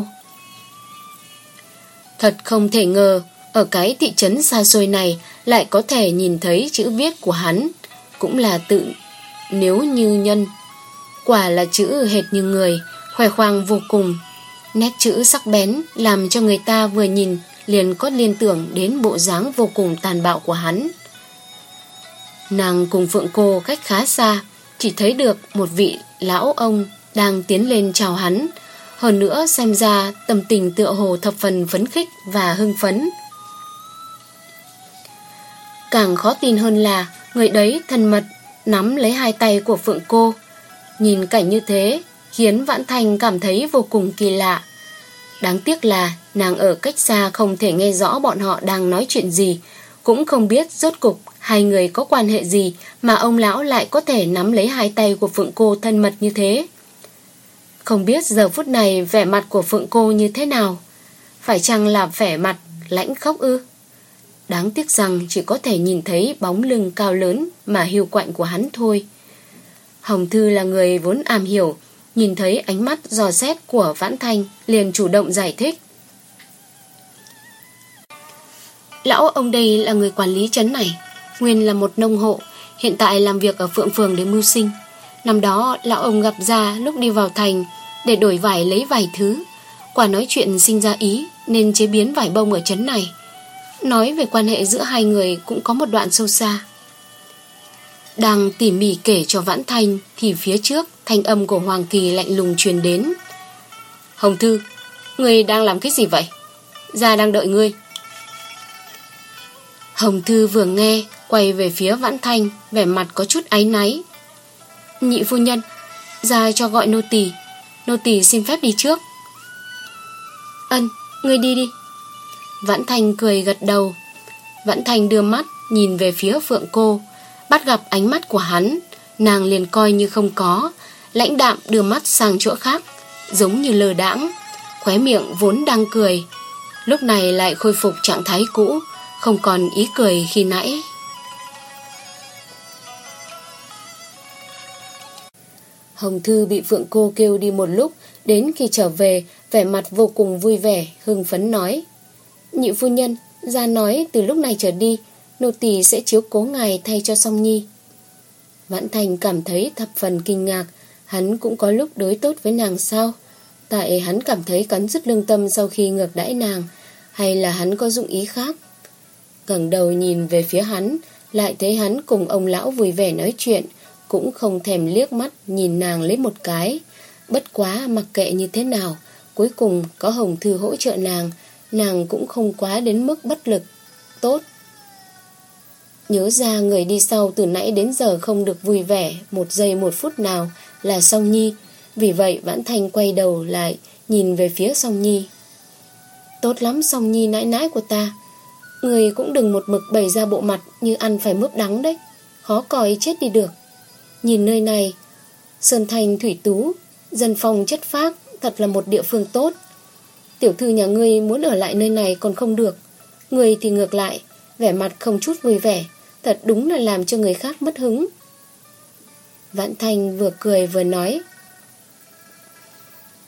Thật không thể ngờ, ở cái thị trấn xa xôi này lại có thể nhìn thấy chữ viết của hắn, cũng là tự nếu như nhân. Quả là chữ hệt như người, khoe khoang vô cùng. Nét chữ sắc bén làm cho người ta vừa nhìn liền có liên tưởng đến bộ dáng vô cùng tàn bạo của hắn. Nàng cùng Phượng cô cách khá xa, chỉ thấy được một vị lão ông đang tiến lên chào hắn. Hơn nữa xem ra tâm tình tựa hồ thập phần phấn khích và hưng phấn. Càng khó tin hơn là người đấy thân mật nắm lấy hai tay của Phượng cô. Nhìn cảnh như thế khiến Vãn Thanh cảm thấy vô cùng kỳ lạ. Đáng tiếc là nàng ở cách xa không thể nghe rõ bọn họ đang nói chuyện gì, cũng không biết rốt cục hai người có quan hệ gì mà ông lão lại có thể nắm lấy hai tay của Phượng cô thân mật như thế. Không biết giờ phút này vẻ mặt của Phượng cô như thế nào, phải chăng là vẻ mặt lãnh khốc ư? Đáng tiếc rằng chỉ có thể nhìn thấy bóng lưng cao lớn mà hiu quạnh của hắn thôi. Hồng Thư là người vốn am hiểu, nhìn thấy ánh mắt dò xét của Vãn Thanh liền chủ động giải thích. Lão ông đây là người quản lý trấn này, nguyên là một nông hộ, hiện tại làm việc ở Phượng Phường để mưu sinh. Năm đó lão ông gặp ra lúc đi vào thành để đổi vải lấy vài thứ, quả nói chuyện sinh ra ý nên chế biến vải bông ở trấn này. Nói về quan hệ giữa hai người cũng có một đoạn sâu xa. Đang tỉ mỉ kể cho Vãn Thanh thì phía trước thanh âm của Hoàng Kỳ lạnh lùng truyền đến. Hồng Thư, ngươi đang làm cái gì vậy? Gia đang đợi ngươi. Hồng Thư vừa nghe quay về phía Vãn Thanh, vẻ mặt có chút áy náy. Nhị phu nhân, Gia cho gọi nô tỳ, nô tỳ xin phép đi trước. Ân, ngươi đi đi. Vãn Thanh cười gật đầu. Vãn Thanh đưa mắt nhìn về phía Phượng cô, bắt gặp ánh mắt của hắn, nàng liền coi như không có, lãnh đạm đưa mắt sang chỗ khác, giống như lờ đãng, khóe miệng vốn đang cười, lúc này lại khôi phục trạng thái cũ, không còn ý cười khi nãy. Hồng Thư bị Phượng cô kêu đi một lúc, đến khi trở về, vẻ mặt vô cùng vui vẻ, hưng phấn nói. Nhị phu nhân, Gia nói từ lúc này trở đi, nô tỳ sẽ chiếu cố ngài thay cho Song Nhi. Vãn Thành cảm thấy thập phần kinh ngạc, hắn cũng có lúc đối tốt với nàng sao? Tại hắn cảm thấy cắn rứt lương tâm sau khi ngược đãi nàng, hay là hắn có dụng ý khác? Ngẩng đầu nhìn về phía hắn, lại thấy hắn cùng ông lão vui vẻ nói chuyện, cũng không thèm liếc mắt nhìn nàng lấy một cái. Bất quá mặc kệ như thế nào, cuối cùng có Hồng Thư hỗ trợ nàng, nàng cũng không quá đến mức bất lực. Tốt. Nhớ ra người đi sau từ nãy đến giờ không được vui vẻ một giây một phút nào là Song Nhi. Vì vậy Vãn Thanh quay đầu lại nhìn về phía Song Nhi. Tốt lắm Song Nhi nãi nãi của ta, người cũng đừng một mực bày ra bộ mặt như ăn phải mướp đắng đấy, khó coi chết đi được. Nhìn nơi này, sơn thanh thủy tú, dân phong chất phác, thật là một địa phương tốt. Tiểu thư nhà ngươi muốn ở lại nơi này còn không được, người thì ngược lại, vẻ mặt không chút vui vẻ, thật đúng là làm cho người khác mất hứng. Vãn Thanh vừa cười vừa nói.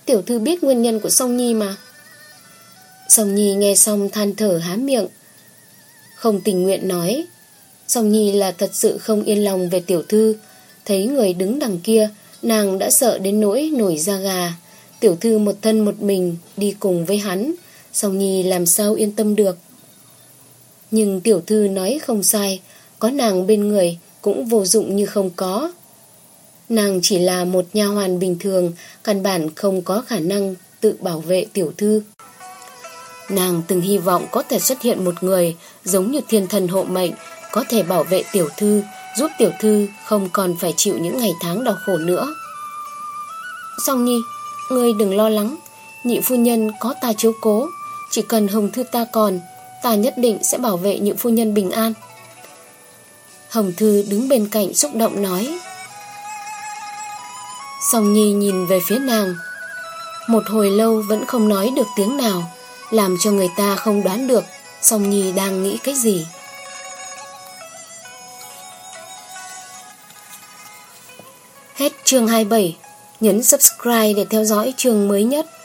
tiểu thư biết nguyên nhân của Song Nhi mà. Song Nhi nghe xong than thở há miệng, không tình nguyện nói. Song Nhi là thật sự không yên lòng về tiểu thư. Thấy người đứng đằng kia, nàng đã sợ đến nỗi nổi da gà. Tiểu thư một thân một mình đi cùng với hắn, Song Nhi làm sao yên tâm được. Nhưng tiểu thư nói không sai, có nàng bên người cũng vô dụng như không có. Nàng chỉ là một nha hoàn bình thường, căn bản không có khả năng tự bảo vệ tiểu thư. Nàng từng hy vọng có thể xuất hiện một người giống như thiên thần hộ mệnh, có thể bảo vệ tiểu thư, giúp tiểu thư không còn phải chịu những ngày tháng đau khổ nữa. Song Nhi, ngươi đừng lo lắng, nhị phu nhân có ta chiếu cố, chỉ cần Hồng Thư ta còn, ta nhất định sẽ bảo vệ nhị phu nhân bình an. Hồng Thư đứng bên cạnh xúc động nói. Song Nhi nhìn về phía nàng, một hồi lâu vẫn không nói được tiếng nào, làm cho người ta không đoán được Song Nhi đang nghĩ cái gì. Hết chương hai mươi bảy. Nhấn subscribe để theo dõi chương mới nhất.